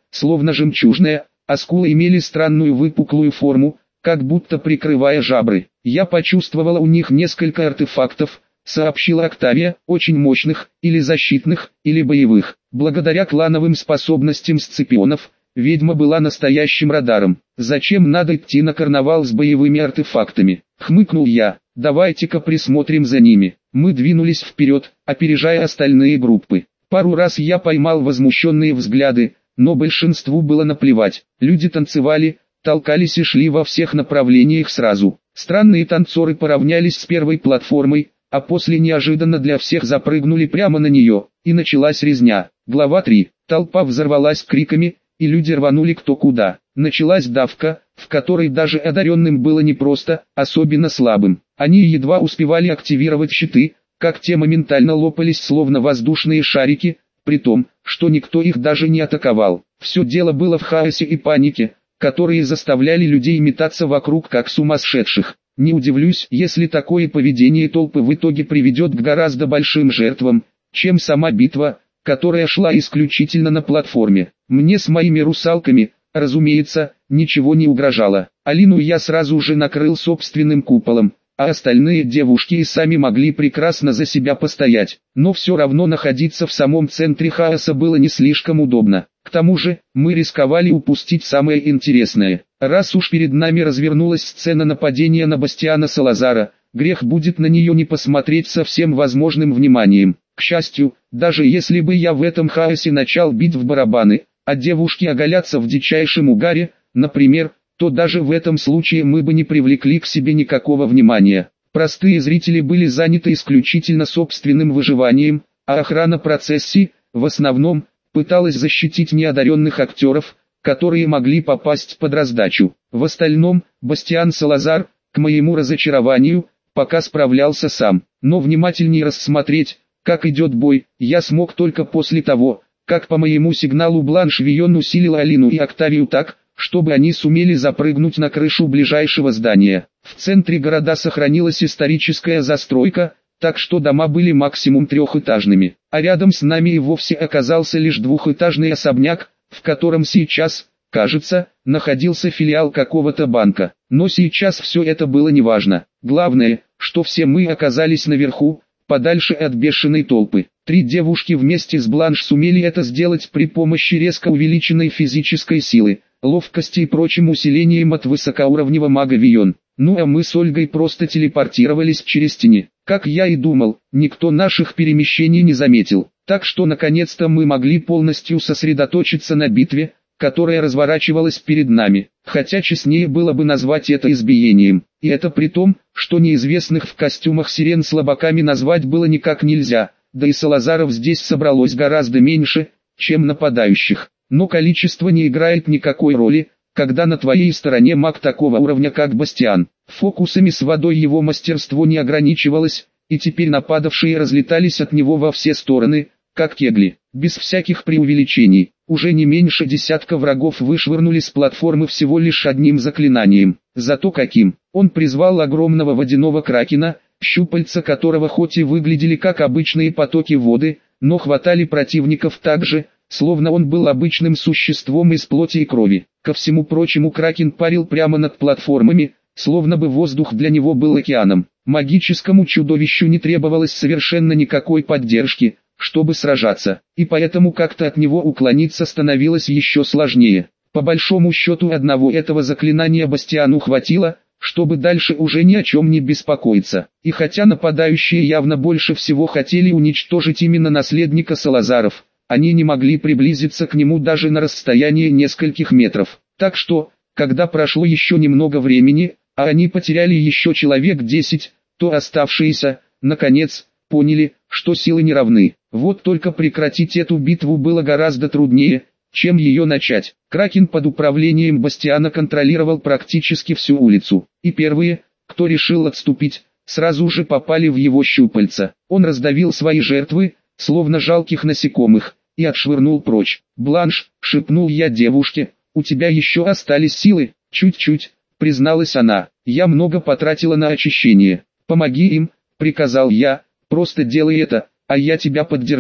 словно жемчужная, а скулы имели странную выпуклую форму, как будто прикрывая жабры. Я почувствовала у них несколько артефактов, сообщила Октавия, очень мощных, или защитных, или боевых. Благодаря клановым способностям сципионов, ведьма была настоящим радаром. Зачем надо идти на карнавал с боевыми артефактами? Хмыкнул я. Давайте-ка присмотрим за ними. Мы двинулись вперед, опережая остальные группы. Пару раз я поймал возмущенные взгляды, но большинству было наплевать. Люди танцевали, толкались и шли во всех направлениях сразу. Странные танцоры поравнялись с первой платформой, а после неожиданно для всех запрыгнули прямо на нее, и началась резня. Глава 3. Толпа взорвалась криками, и люди рванули кто куда. Началась давка, в которой даже одаренным было непросто, особенно слабым. Они едва успевали активировать щиты, как те моментально лопались словно воздушные шарики, при том, что никто их даже не атаковал. Все дело было в хаосе и панике, которые заставляли людей метаться вокруг как сумасшедших. Не удивлюсь, если такое поведение толпы в итоге приведет к гораздо большим жертвам, чем сама битва, которая шла исключительно на платформе. Мне с моими русалками, разумеется, ничего не угрожало. Алину я сразу же накрыл собственным куполом, а остальные девушки и сами могли прекрасно за себя постоять. Но все равно находиться в самом центре хаоса было не слишком удобно. К тому же, мы рисковали упустить самое интересное. Раз уж перед нами развернулась сцена нападения на Бастиана Салазара, грех будет на нее не посмотреть со всем возможным вниманием. К счастью, даже если бы я в этом хаосе начал бить в барабаны, а девушки оголятся в дичайшем угаре, например, то даже в этом случае мы бы не привлекли к себе никакого внимания. Простые зрители были заняты исключительно собственным выживанием, а охрана процессии, в основном, пыталась защитить неодаренных актеров, которые могли попасть под раздачу. В остальном, Бастиан Салазар, к моему разочарованию, пока справлялся сам. Но внимательнее рассмотреть, как идет бой, я смог только после того, как по моему сигналу Бланш Вийон усилила Алину и Октавию так, чтобы они сумели запрыгнуть на крышу ближайшего здания. В центре города сохранилась историческая застройка, так что дома были максимум трехэтажными, а рядом с нами и вовсе оказался лишь двухэтажный особняк, в котором сейчас, кажется, находился филиал какого-то банка. Но сейчас все это было неважно. Главное, что все мы оказались наверху, подальше от бешеной толпы. 3 девушки вместе с Бланш сумели это сделать при помощи резко увеличенной физической силы, ловкости и прочим усилением от высокоуровневого мага Вийон. Ну а мы с Ольгой просто телепортировались через тени. Как я и думал, никто наших перемещений не заметил. Так что наконец-то мы могли полностью сосредоточиться на битве, которая разворачивалась перед нами. Хотя честнее было бы назвать это избиением. И это при том, что неизвестных в костюмах сирен слабаками назвать было никак нельзя, да и Салазаров здесь собралось гораздо меньше, чем нападающих. Но количество не играет никакой роли, когда на твоей стороне маг такого уровня как Бастиан. Фокусами с водой его мастерство не ограничивалось, и теперь нападавшие разлетались от него во все стороны, как кегли. Без всяких преувеличений, уже не меньше десятка врагов вышвырнули с платформы всего лишь одним заклинанием. Зато каким! Он призвал огромного водяного кракена, щупальца которого хоть и выглядели как обычные потоки воды, но хватали противников так же, словно он был обычным существом из плоти и крови. Ко всему прочему кракен парил прямо над платформами, словно бы воздух для него был океаном. Магическому чудовищу не требовалось совершенно никакой поддержки, чтобы сражаться, и поэтому как-то от него уклониться становилось еще сложнее. По большому счету одного этого заклинания Бастиану хватило, чтобы дальше уже ни о чем не беспокоиться. И хотя нападающие явно больше всего хотели уничтожить именно наследника Салазаров, они не могли приблизиться к нему даже на расстояние нескольких метров. Так что, когда прошло еще немного времени, а они потеряли еще человек 10, то оставшиеся, наконец, поняли, что силы не равны. Вот только прекратить эту битву было гораздо труднее, чем ее начать. Кракен под управлением Бастиана контролировал практически всю улицу, и первые, кто решил отступить, сразу же попали в его щупальца. Он раздавил свои жертвы, словно жалких насекомых, и отшвырнул прочь. «Бланш», — шепнул я девушке, — «у тебя еще остались силы?» «Чуть-чуть», — призналась она, — «я много потратила на очищение». «Помоги им», — приказал я, — «просто делай это, а я тебя поддержу».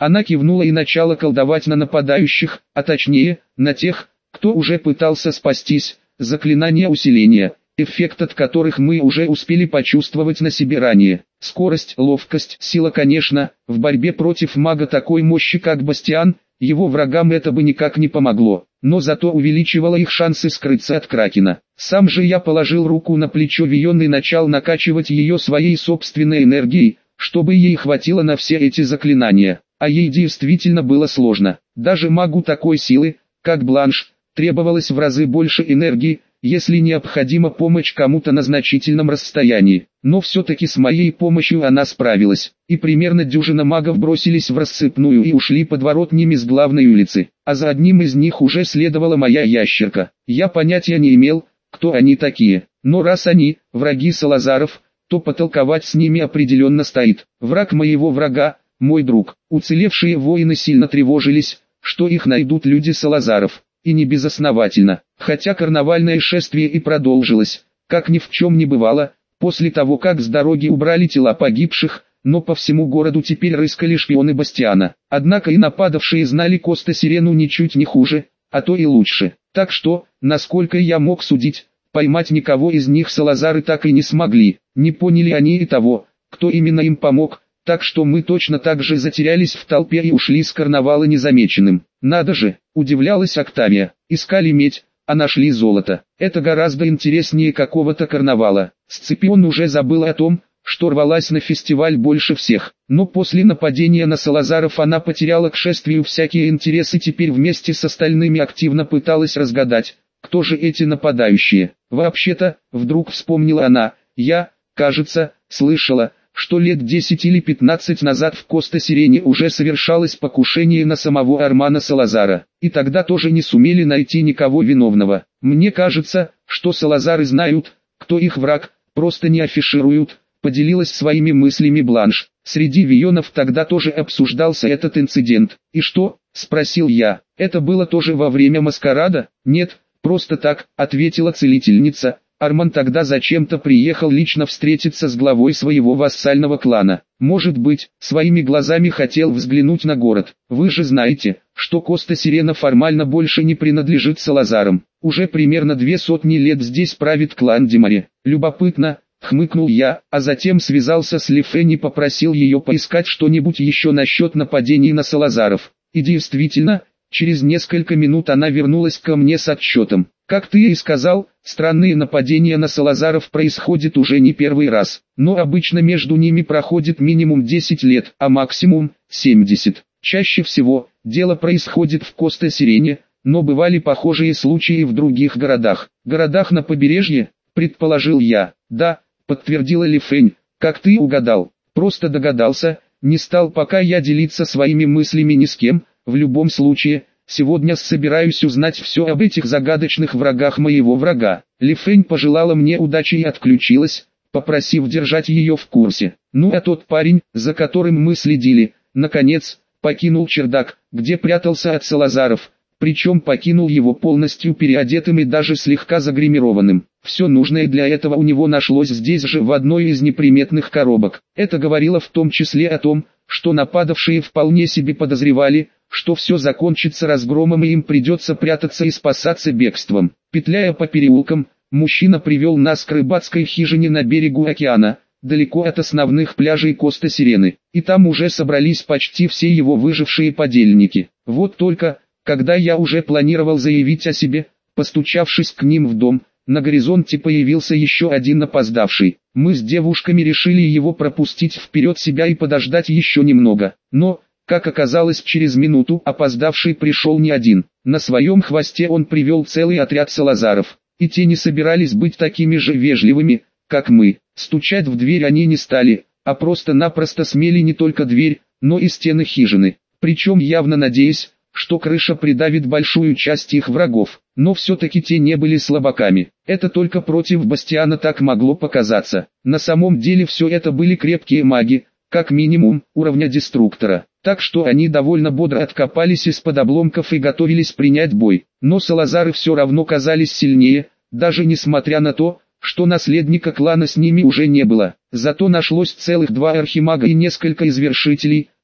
Она кивнула и начала колдовать на нападающих, а точнее, на тех, кто уже пытался спастись. Заклинания усиления, эффект от которых мы уже успели почувствовать на себе ранее. Скорость, ловкость, сила, конечно, в борьбе против мага такой мощи как Бастиан, его врагам это бы никак не помогло, но зато увеличивало их шансы скрыться от Кракена. Сам же я положил руку на плечо Вионы и начал накачивать ее своей собственной энергией, чтобы ей хватило на все эти заклинания. А ей действительно было сложно. Даже магу такой силы, как Бланш, требовалось в разы больше энергии, если необходима помощь кому-то на значительном расстоянии. Но все-таки с моей помощью она справилась, и примерно дюжина магов бросились в рассыпную и ушли подворотнями с главной улицы, а за одним из них уже следовала моя ящерка. Я понятия не имел, кто они такие, но раз они, враги Салазаров, то потолковать с ними определенно стоит. Враг моего врага, мой друг. Уцелевшие воины сильно тревожились, что их найдут люди Салазаров. И не безосновательно, хотя карнавальное шествие и продолжилось, как ни в чем не бывало, после того как с дороги убрали тела погибших, но по всему городу теперь рыскали шпионы Бастиана. Однако и нападавшие знали Коста Сирену ничуть не хуже, а то и лучше. Так что, насколько я мог судить, поймать никого из них Салазары так и не смогли. Не поняли они и того, кто именно им помог, так что мы точно так же затерялись в толпе и ушли с карнавала незамеченным. Надо же, удивлялась Октавия, искали медь, а нашли золото. Это гораздо интереснее какого-то карнавала. Сципион уже забыл о том, что рвалась на фестиваль больше всех. Но после нападения на Салазаров она потеряла к шествию всякие интересы, теперь вместе с остальными активно пыталась разгадать, кто же эти нападающие. Вообще-то, вдруг вспомнила она, я, кажется, слышала, что лет 10 или 15 назад в Коста-Сирене уже совершалось покушение на самого Армана Салазара, и тогда тоже не сумели найти никого виновного. Мне кажется, что Салазары знают, кто их враг, просто не афишируют, поделилась своими мыслями Бланш. Среди вионов тогда тоже обсуждался этот инцидент. И что? Спросил я. Это было тоже во время маскарада? Нет, просто так, ответила целительница. Арман тогда зачем-то приехал лично встретиться с главой своего вассального клана. Может быть, своими глазами хотел взглянуть на город. Вы же знаете, что Коста-Сирена формально больше не принадлежит Салазарам. Уже примерно 200 лет здесь правит клан Демаре. Любопытно, хмыкнул я, а затем связался с Лифен и попросил ее поискать что-нибудь еще насчет нападений на Салазаров. И действительно, через несколько минут она вернулась ко мне с отчетом. Как ты и сказал, странные нападения на Салазаров происходят уже не первый раз, но обычно между ними проходит минимум 10 лет, а максимум 70. Чаще всего, дело происходит в Коста-Сирене, но бывали похожие случаи в других городах. Городах на побережье, предположил я. Да, подтвердила Лифень, как ты угадал. Просто догадался, не стал пока я делиться своими мыслями ни с кем, в любом случае. Сегодня собираюсь узнать все об этих загадочных врагах моего врага. Лифень пожелала мне удачи и отключилась, попросив держать ее в курсе. Ну а тот парень, за которым мы следили, наконец, покинул чердак, где прятался от Салазаров, причем покинул его полностью переодетым и даже слегка загримированным. Все нужное для этого у него нашлось здесь же в одной из неприметных коробок. Это говорило в том числе о том, что нападавшие вполне себе подозревали, что все закончится разгромом и им придется прятаться и спасаться бегством. Петляя по переулкам, мужчина привел нас к рыбацкой хижине на берегу океана, далеко от основных пляжей Коста-Сирены, и там уже собрались почти все его выжившие подельники. Вот только, когда я уже планировал заявить о себе, постучавшись к ним в дом, на горизонте появился еще один опоздавший. Мы с девушками решили его пропустить вперед себя и подождать еще немного, но... Как оказалось, через минуту опоздавший пришел не один. На своем хвосте он привел целый отряд Салазаров, и те не собирались быть такими же вежливыми, как мы. Стучать в дверь они не стали, а просто-напросто смели не только дверь, но и стены хижины. Причем явно надеясь, что крыша придавит большую часть их врагов. Но все-таки те не были слабаками. Это только против Бастиана так могло показаться. На самом деле все это были крепкие маги, как минимум, уровня деструктора. Так что они довольно бодро откопались из-под обломков и готовились принять бой. Но Салазары все равно казались сильнее, даже несмотря на то, что наследника клана с ними уже не было. Зато нашлось целых 2 архимага и несколько извершителей,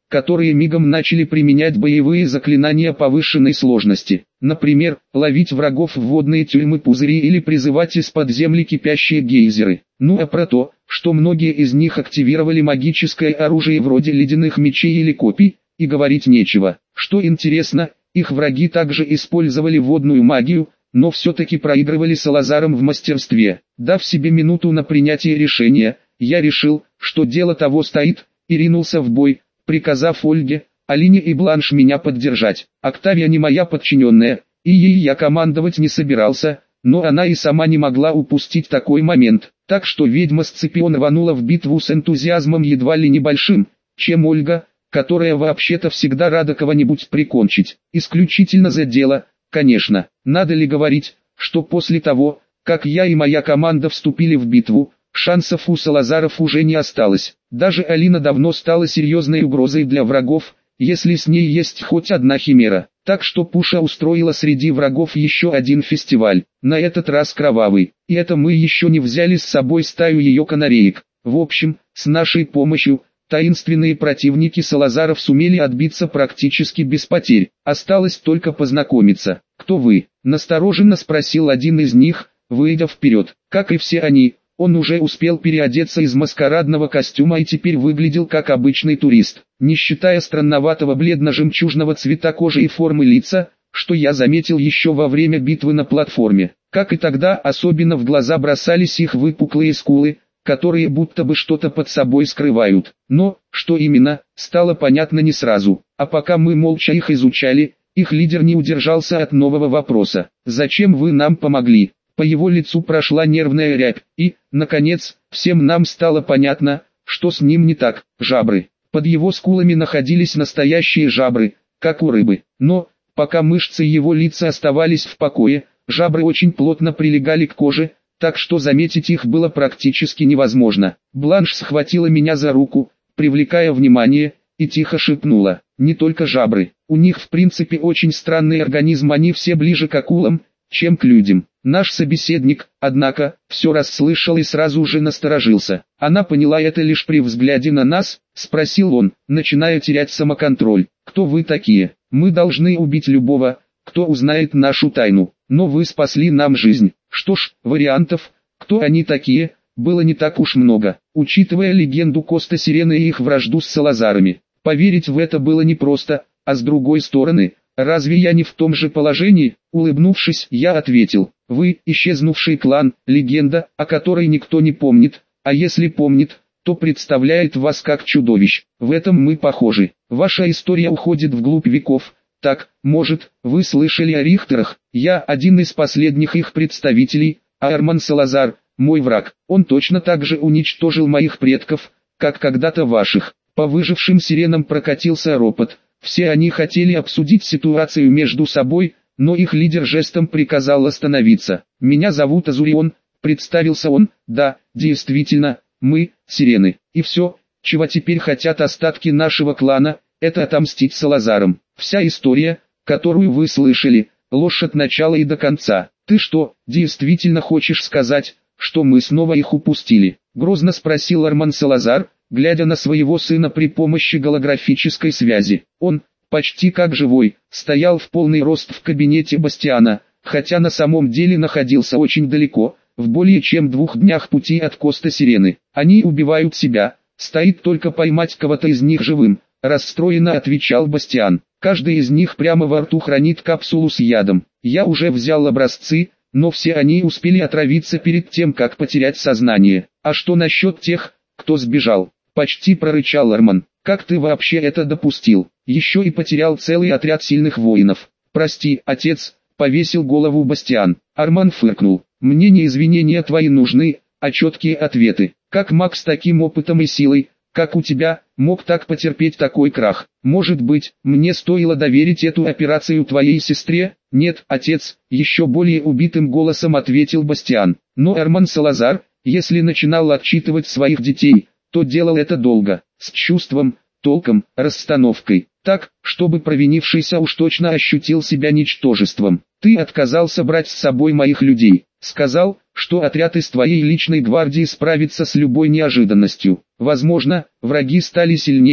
которые мигом начали применять боевые заклинания повышенной сложности. Например, ловить врагов в водные тюрьмы-пузыри или призывать из-под земли кипящие гейзеры. Ну а про то, что многие из них активировали магическое оружие вроде ледяных мечей или копий, и говорить нечего. Что интересно, их враги также использовали водную магию, но все-таки проигрывали Салазарам в мастерстве. Дав себе минуту на принятие решения, я решил, что дело того стоит, и ринулся в бой, приказав Ольге, Алине и Бланш меня поддержать. Октавия не моя подчиненная, и ей я командовать не собирался, но она и сама не могла упустить такой момент. Так что ведьма Сципион рванула в битву с энтузиазмом едва ли небольшим, чем Ольга, которая вообще-то всегда рада кого-нибудь прикончить. Исключительно за дело, конечно. Надо ли говорить, что после того, как я и моя команда вступили в битву, шансов у Салазаров уже не осталось. Даже Алина давно стала серьезной угрозой для врагов, если с ней есть хоть одна химера. Так что Пуша устроила среди врагов еще один фестиваль, на этот раз кровавый. И это мы еще не взяли с собой стаю ее канареек. В общем, с нашей помощью, таинственные противники Салазаров сумели отбиться практически без потерь. Осталось только познакомиться. «Кто вы?» – настороженно спросил один из них, выйдя вперед. Как и все они, он уже успел переодеться из маскарадного костюма и теперь выглядел как обычный турист, не считая странноватого бледно-жемчужного цвета кожи и формы лица, что я заметил еще во время битвы на платформе. Как и тогда, особенно в глаза бросались их выпуклые скулы, которые будто бы что-то под собой скрывают. Но, что именно, стало понятно не сразу. А пока мы молча их изучали, их лидер не удержался от нового вопроса. «Зачем вы нам помогли?» По его лицу прошла нервная рябь, и, наконец, всем нам стало понятно, что с ним не так. Жабры. Под его скулами находились настоящие жабры, как у рыбы. Но, пока мышцы его лица оставались в покое, жабры очень плотно прилегали к коже, так что заметить их было практически невозможно. Бланш схватила меня за руку, привлекая внимание, и тихо шепнула: «Не только жабры, у них в принципе очень странный организм, они все ближе к акулам, чем к людям». Наш собеседник, однако, все расслышал и сразу же насторожился. «Она поняла это лишь при взгляде на нас?» – спросил он, начиная терять самоконтроль. «Кто вы такие? Мы должны убить любого, кто узнает нашу тайну. Но вы спасли нам жизнь». Что ж, вариантов, кто они такие, было не так уж много, учитывая легенду Коста Сирены и их вражду с Салазарами. Поверить в это было непросто, а с другой стороны, разве я не в том же положении? Улыбнувшись, я ответил: «Вы, исчезнувший клан, легенда, о которой никто не помнит, а если помнит, то представляет вас как чудовищ. В этом мы похожи. Ваша история уходит вглубь веков. Так, может, вы слышали о Рихтерах? Я один из последних их представителей, а Арман Салазар, мой враг. Он точно так же уничтожил моих предков, как когда-то ваших». По выжившим сиренам прокатился ропот. Все они хотели обсудить ситуацию между собой, но их лидер жестом приказал остановиться. «Меня зовут Азурион», — представился он. «Да, действительно, мы, сирены. И все, чего теперь хотят остатки нашего клана, это отомстить Салазарам. Вся история, которую вы слышали, ложь от начала и до конца. Ты что, действительно хочешь сказать, что мы снова их упустили?» — грозно спросил Арман Салазар, глядя на своего сына при помощи голографической связи. Он, почти как живой, стоял в полный рост в кабинете Бастиана, хотя на самом деле находился очень далеко, в более чем 2 днях пути от Коста Сирены. «Они убивают себя, стоит только поймать кого-то из них живым», — расстроенно отвечал Бастиан. «Каждый из них прямо во рту хранит капсулу с ядом. Я уже взял образцы, но все они успели отравиться перед тем, как потерять сознание. А что насчет тех, кто сбежал?» — почти прорычал Арман. «Как ты вообще это допустил? Еще и потерял целый отряд сильных воинов». «Прости, отец», — повесил голову Бастиан. Арман фыркнул. «Мне не извинения твои нужны, а четкие ответы. Как маг с таким опытом и силой, как у тебя, мог так потерпеть такой крах? Может быть, мне стоило доверить эту операцию твоей сестре?» «Нет, отец», — еще более убитым голосом ответил Бастиан. Но Арман Салазар, если начинал отчитывать своих детей, то делал это долго, с чувством, толком, расстановкой, так, чтобы провинившийся уж точно ощутил себя ничтожеством. «Ты отказался брать с собой моих людей. Сказал, что отряд из твоей личной гвардии справится с любой неожиданностью. Возможно, враги стали сильнее,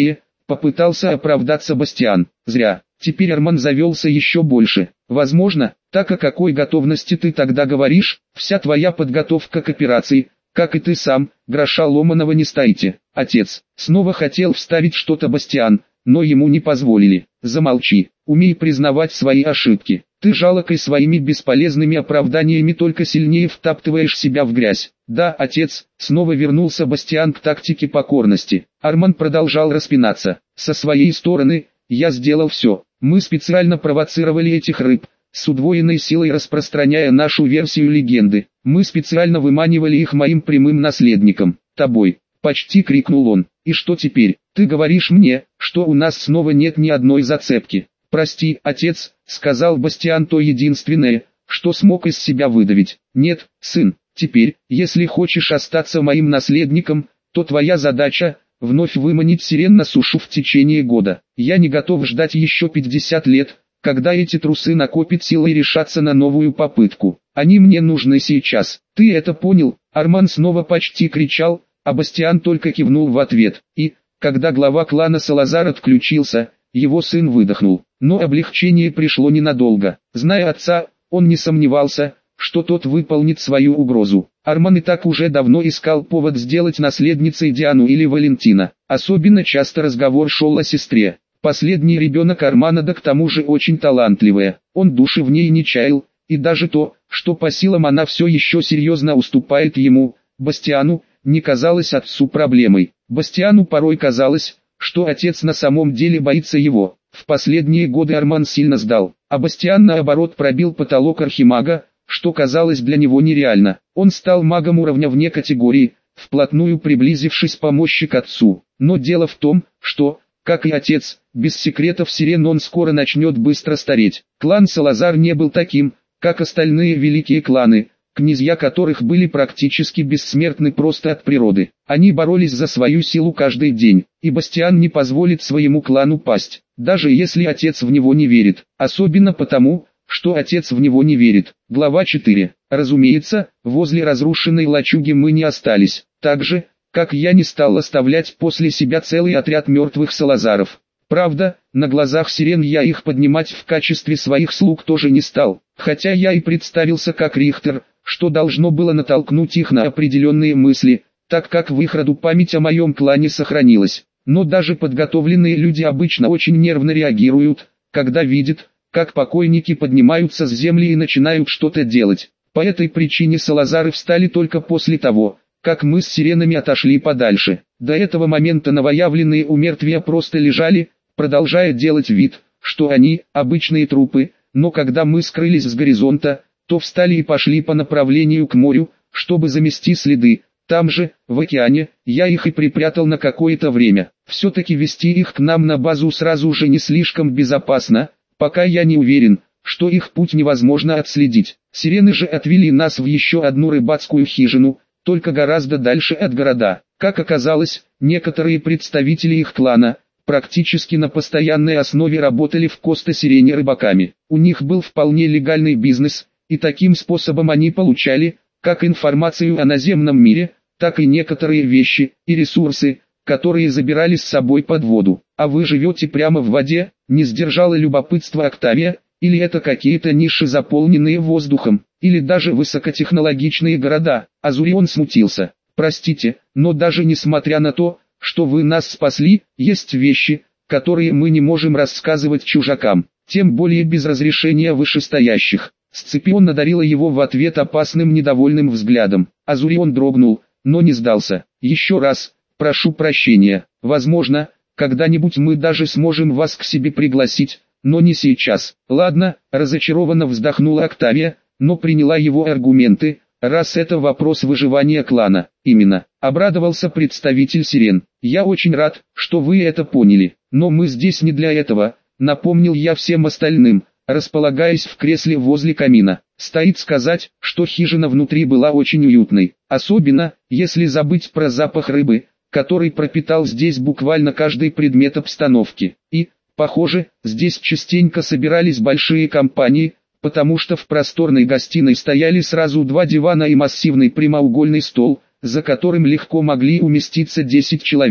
Попытался оправдаться Бастиан. Зря. Теперь Арман завелся еще больше. Возможно, так о какой готовности ты тогда говоришь, вся твоя подготовка к операции, как и ты сам, гроша ломаного не стоите. Отец снова хотел вставить что-то Бастиан, но ему не позволили. Замолчи, умей признавать свои ошибки. Ты жалкой своими бесполезными оправданиями только сильнее втаптываешь себя в грязь. Да, отец, снова вернулся Бастиан к тактике покорности. Арман продолжал распинаться. Со своей стороны, я сделал все. Мы специально провоцировали этих рыб, с удвоенной силой распространяя нашу версию легенды. Мы специально выманивали их моим прямым наследником, тобой. Почти крикнул он. И что теперь? Ты говоришь мне, что у нас снова нет ни одной зацепки. Прости, отец, сказал Бастиан то единственное, что смог из себя выдавить. Нет, сын, теперь, если хочешь остаться моим наследником, то твоя задача – вновь выманить сирен на сушу в течение года. Я не готов ждать еще 50 лет, когда эти трусы накопят силы и решатся на новую попытку. Они мне нужны сейчас. Ты это понял? Арман снова почти кричал, а Бастиан только кивнул в ответ. И, когда глава клана Салазар отключился, его сын выдохнул. Но облегчение пришло ненадолго. Зная отца, он не сомневался, что тот выполнит свою угрозу. Арман и так уже давно искал повод сделать наследницей Диану или Валентина. Особенно часто разговор шел о сестре. Последний ребенок Армана, да к тому же очень талантливая. Он души в ней не чаял, и даже то, что по силам она все еще серьезно уступает ему, Бастиану, не казалось отцу проблемой. Бастиану порой казалось, что отец на самом деле боится его. В последние годы Арман сильно сдал, а Бастиан наоборот пробил потолок архимага, что казалось для него нереально. Он стал магом уровня вне категории, вплотную приблизившись по мощи к отцу. Но дело в том, что, как и отец, без секретов сирен он скоро начнет быстро стареть. Клан Салазар не был таким, как остальные великие кланы, князья которых были практически бессмертны просто от природы. Они боролись за свою силу каждый день, и Бастиан не позволит своему клану пасть, даже если отец в него не верит. Особенно потому, что отец в него не верит. Глава 4. Разумеется, возле разрушенной лачуги мы не остались, так же, как я не стал оставлять после себя целый отряд мертвых салазаров. Правда, на глазах сирен я их поднимать в качестве своих слуг тоже не стал, хотя я и представился как Рихтер, что должно было натолкнуть их на определенные мысли, так как в их роду память о моем клане сохранилась. Но даже подготовленные люди обычно очень нервно реагируют, когда видят, как покойники поднимаются с земли и начинают что-то делать. По этой причине салазары встали только после того, как мы с сиренами отошли подальше. До этого момента новоявленные умертвия просто лежали, продолжая делать вид, что они обычные трупы, но когда мы скрылись с горизонта, то встали и пошли по направлению к морю, чтобы замести следы. Там же, в океане, я их и припрятал на какое-то время. Все-таки вести их к нам на базу сразу же не слишком безопасно, пока я не уверен, что их путь невозможно отследить. Сирены же отвели нас в еще одну рыбацкую хижину, только гораздо дальше от города. Как оказалось, некоторые представители их клана, практически на постоянной основе работали в Коста-Сирене рыбаками. У них был вполне легальный бизнес, и таким способом они получали, как информацию о наземном мире, так и некоторые вещи и ресурсы, которые забирали с собой под воду. А вы живете прямо в воде, не сдержало любопытство Октавия, или это какие-то ниши, заполненные воздухом, или даже высокотехнологичные города. Азурион смутился. Простите, но даже несмотря на то, что вы нас спасли, есть вещи, которые мы не можем рассказывать чужакам, тем более без разрешения вышестоящих. Сципион одарила его в ответ опасным недовольным взглядом. Азурион дрогнул, но не сдался. Еще раз, прошу прощения, возможно, когда-нибудь мы даже сможем вас к себе пригласить, но не сейчас. Ладно, разочарованно вздохнула Октавия, но приняла его аргументы, раз это вопрос выживания клана. Именно, обрадовался представитель сирен. Я очень рад, что вы это поняли, но мы здесь не для этого, напомнил я всем остальным, располагаясь в кресле возле камина. Стоит сказать, что хижина внутри была очень уютной, особенно, если забыть про запах рыбы, который пропитал здесь буквально каждый предмет обстановки. И, похоже, здесь частенько собирались большие компании, потому что в просторной гостиной стояли сразу 2 дивана и массивный прямоугольный стол, за которым легко могли уместиться 10 человек.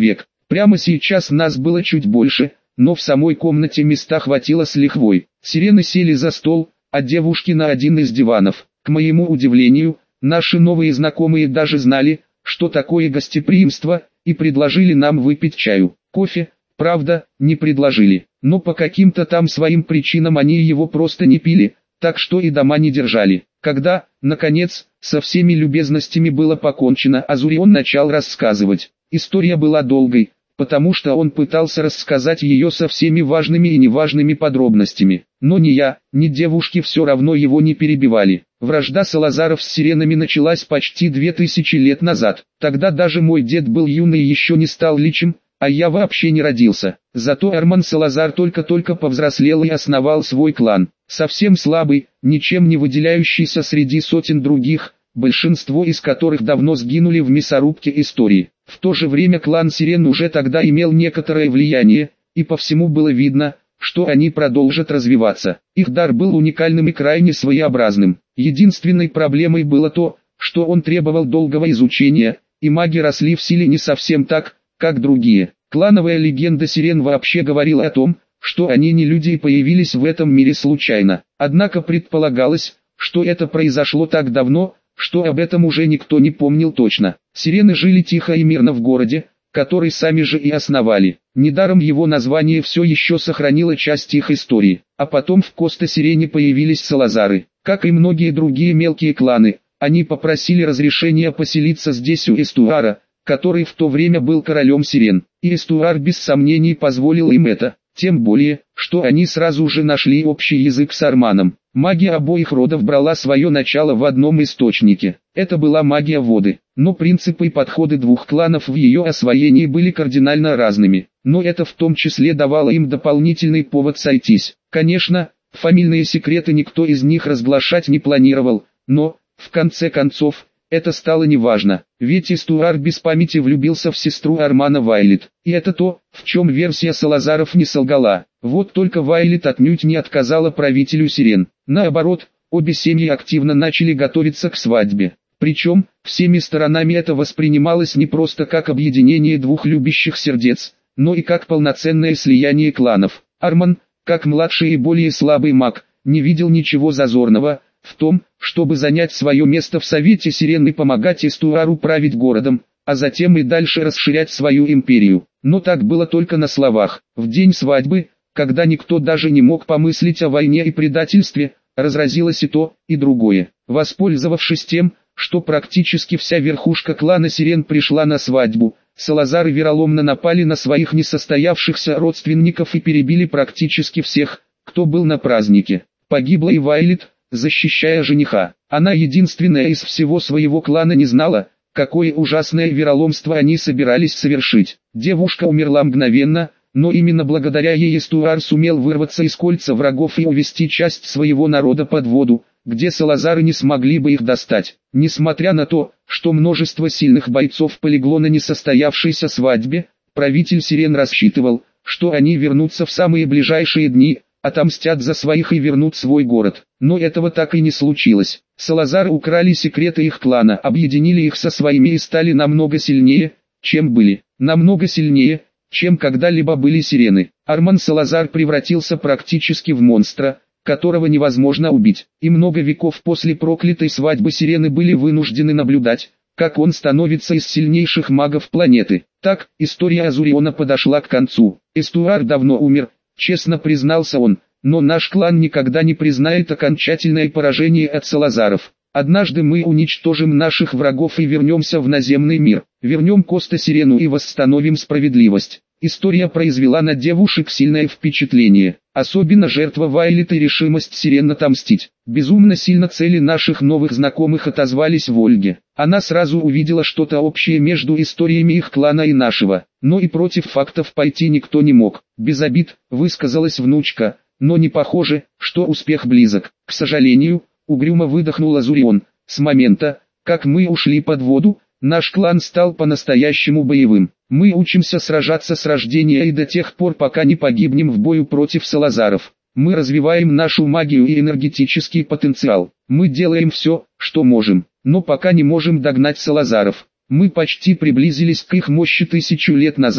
Прямо сейчас нас было чуть больше, но в самой комнате места хватило с лихвой. Сирены сели за стол, а девушки на один из диванов. К моему удивлению, наши новые знакомые даже знали, что такое гостеприимство, и предложили нам выпить чаю. Кофе, правда, не предложили, но по каким-то там своим причинам они его просто не пили, так что и дома не держали. Когда, наконец, со всеми любезностями было покончено, Азурион начал рассказывать. История была долгой, потому что он пытался рассказать ее со всеми важными и неважными подробностями. Но ни я, ни девушки все равно его не перебивали. Вражда Салазаров с сиренами началась почти 2000 лет назад. Тогда даже мой дед был юный и еще не стал личем, а я вообще не родился. Зато Арман Салазар только-только повзрослел и основал свой клан. Совсем слабый, ничем не выделяющийся среди сотен других, большинство из которых давно сгинули в мясорубке истории. В то же время клан Сирен уже тогда имел некоторое влияние, и по всему было видно, что они продолжат развиваться. Их дар был уникальным и крайне своеобразным. Единственной проблемой было то, что он требовал долгого изучения, и маги росли в силе не совсем так, как другие. Клановая легенда Сирен вообще говорила о том, что они не люди и появились в этом мире случайно. Однако предполагалось, что это произошло так давно, что об этом уже никто не помнил точно. Сирены жили тихо и мирно в городе, который сами же и основали. Недаром его название все еще сохранило часть их истории. А потом в Коста-Сирене появились Салазары. Как и многие другие мелкие кланы, они попросили разрешения поселиться здесь у Эстуара, который в то время был королем Сирен. И Эстуар без сомнений позволил им это. Тем более, что они сразу же нашли общий язык с Арманом. Магия обоих родов брала свое начало в одном источнике. Это была магия воды. Но принципы и подходы двух кланов в ее освоении были кардинально разными. Но это в том числе давало им дополнительный повод сойтись. Конечно, фамильные секреты никто из них разглашать не планировал, но, в конце концов, это стало неважно, ведь Эстуар без памяти влюбился в сестру Армана Вайлет. И это то, в чем версия Салазаров не солгала. Вот только Вайлет отнюдь не отказала правителю Сирен. Наоборот, обе семьи активно начали готовиться к свадьбе. Причем, всеми сторонами это воспринималось не просто как объединение двух любящих сердец, но и как полноценное слияние кланов. Арман, как младший и более слабый маг, не видел ничего зазорного в том, чтобы занять свое место в Совете Сирен и помогать Эстуару править городом, а затем и дальше расширять свою империю. Но так было только на словах. В день свадьбы, когда никто даже не мог помыслить о войне и предательстве, разразилось и то, и другое. Воспользовавшись тем, что практически вся верхушка клана Сирен пришла на свадьбу, Салазары вероломно напали на своих несостоявшихся родственников и перебили практически всех, кто был на празднике. Погибла и Вайлет, защищая жениха. Она единственная из всего своего клана не знала, какое ужасное вероломство они собирались совершить. Девушка умерла мгновенно, но именно благодаря ей Эстуар сумел вырваться из кольца врагов и увести часть своего народа под воду, где Салазары не смогли бы их достать. Несмотря на то, что множество сильных бойцов полегло на несостоявшейся свадьбе, правитель Сирен рассчитывал, что они вернутся в самые ближайшие дни, отомстят за своих и вернут свой город. Но этого так и не случилось. Салазары украли секреты их клана, объединили их со своими и стали намного сильнее, чем были. Намного сильнее, чем когда-либо были сирены. Арман Салазар превратился практически в монстра, которого невозможно убить. И много веков после проклятой свадьбы сирены были вынуждены наблюдать, как он становится из сильнейших магов планеты. Так, история Азуриона подошла к концу. Эстуар давно умер, честно признался он, но наш клан никогда не признает окончательное поражение от Салазаров. Однажды мы уничтожим наших врагов и вернемся в наземный мир. Вернем Коста-Сирену и восстановим справедливость. История произвела на девушек сильное впечатление. Особенно жертва Вайлет и решимость Сирен отомстить. Безумно сильно цели наших новых знакомых отозвались в Ольге. Она сразу увидела что-то общее между историями их клана и нашего. Но и против фактов пойти никто не мог. Без обид, высказалась внучка, но не похоже, что успех близок. К сожалению, угрюмо выдохнул Азурион. С момента, как мы ушли под воду, наш клан стал по-настоящему боевым. Мы учимся сражаться с рождения и до тех пор, пока не погибнем в бою против Салазаров. Мы развиваем нашу магию и энергетический потенциал. Мы делаем все, что можем, но пока не можем догнать Салазаров. Мы почти приблизились к их мощи 1000 лет назад,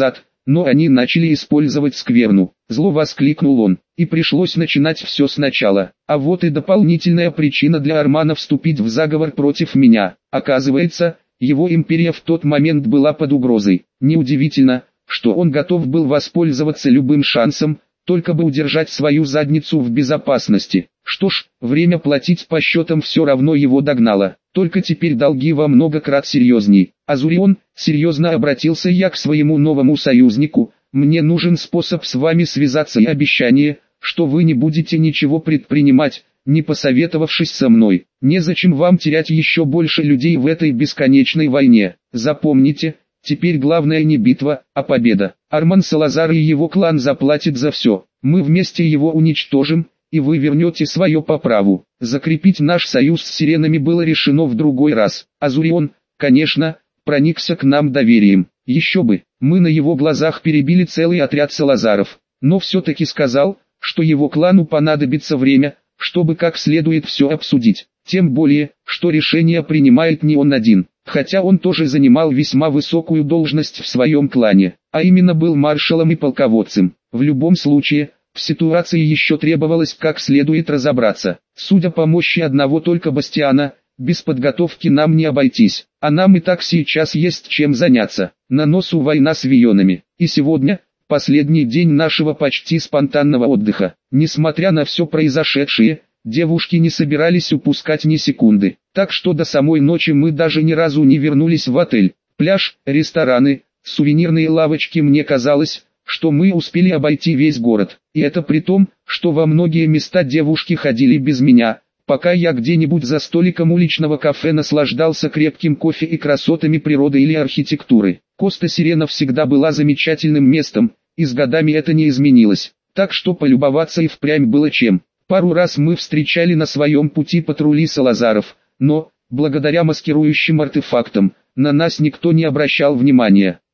но они начали использовать скверну. Зло, воскликнул он, и пришлось начинать все сначала. А вот и дополнительная причина для Армана вступить в заговор против меня. Оказывается, его империя в тот момент была под угрозой. Неудивительно, что он готов был воспользоваться любым шансом, только бы удержать свою задницу в безопасности. Что ж, время платить по счетам все равно его догнало, только теперь долги во много крат серьезней. Азурион, серьезно обратился я к своему новому союзнику, мне нужен способ с вами связаться и обещание, что вы не будете ничего предпринимать, не посоветовавшись со мной. Незачем вам терять еще больше людей в этой бесконечной войне. Запомните, теперь главное не битва, а победа. Арман Салазар и его клан заплатят за все. Мы вместе его уничтожим, и вы вернете свое по праву. Закрепить наш союз с сиренами было решено в другой раз. Азурион, конечно, проникся к нам доверием. Еще бы, мы на его глазах перебили целый отряд Салазаров. Но все-таки сказал, что его клану понадобится время, чтобы как следует все обсудить. Тем более, что решение принимает не он один. Хотя он тоже занимал весьма высокую должность в своем клане, а именно был маршалом и полководцем. В любом случае, в ситуации еще требовалось как следует разобраться. Судя по мощи одного только бастиана, без подготовки нам не обойтись, а нам и так сейчас есть чем заняться. На носу война с вионами, и сегодня, последний день нашего почти спонтанного отдыха. Несмотря на все произошедшее, девушки не собирались упускать ни секунды, так что до самой ночи мы даже ни разу не вернулись в отель. Пляж, рестораны, сувенирные лавочки, мне казалось, что мы успели обойти весь город. И это при том, что во многие места девушки ходили без меня, пока я где-нибудь за столиком уличного кафе наслаждался крепким кофе и красотами природы или архитектуры. Коста Сирена всегда была замечательным местом, и с годами это не изменилось, так что полюбоваться и впрямь было чем. Пару раз мы встречали на своем пути патрули Салазаров, но, благодаря маскирующим артефактам, на нас никто не обращал внимания.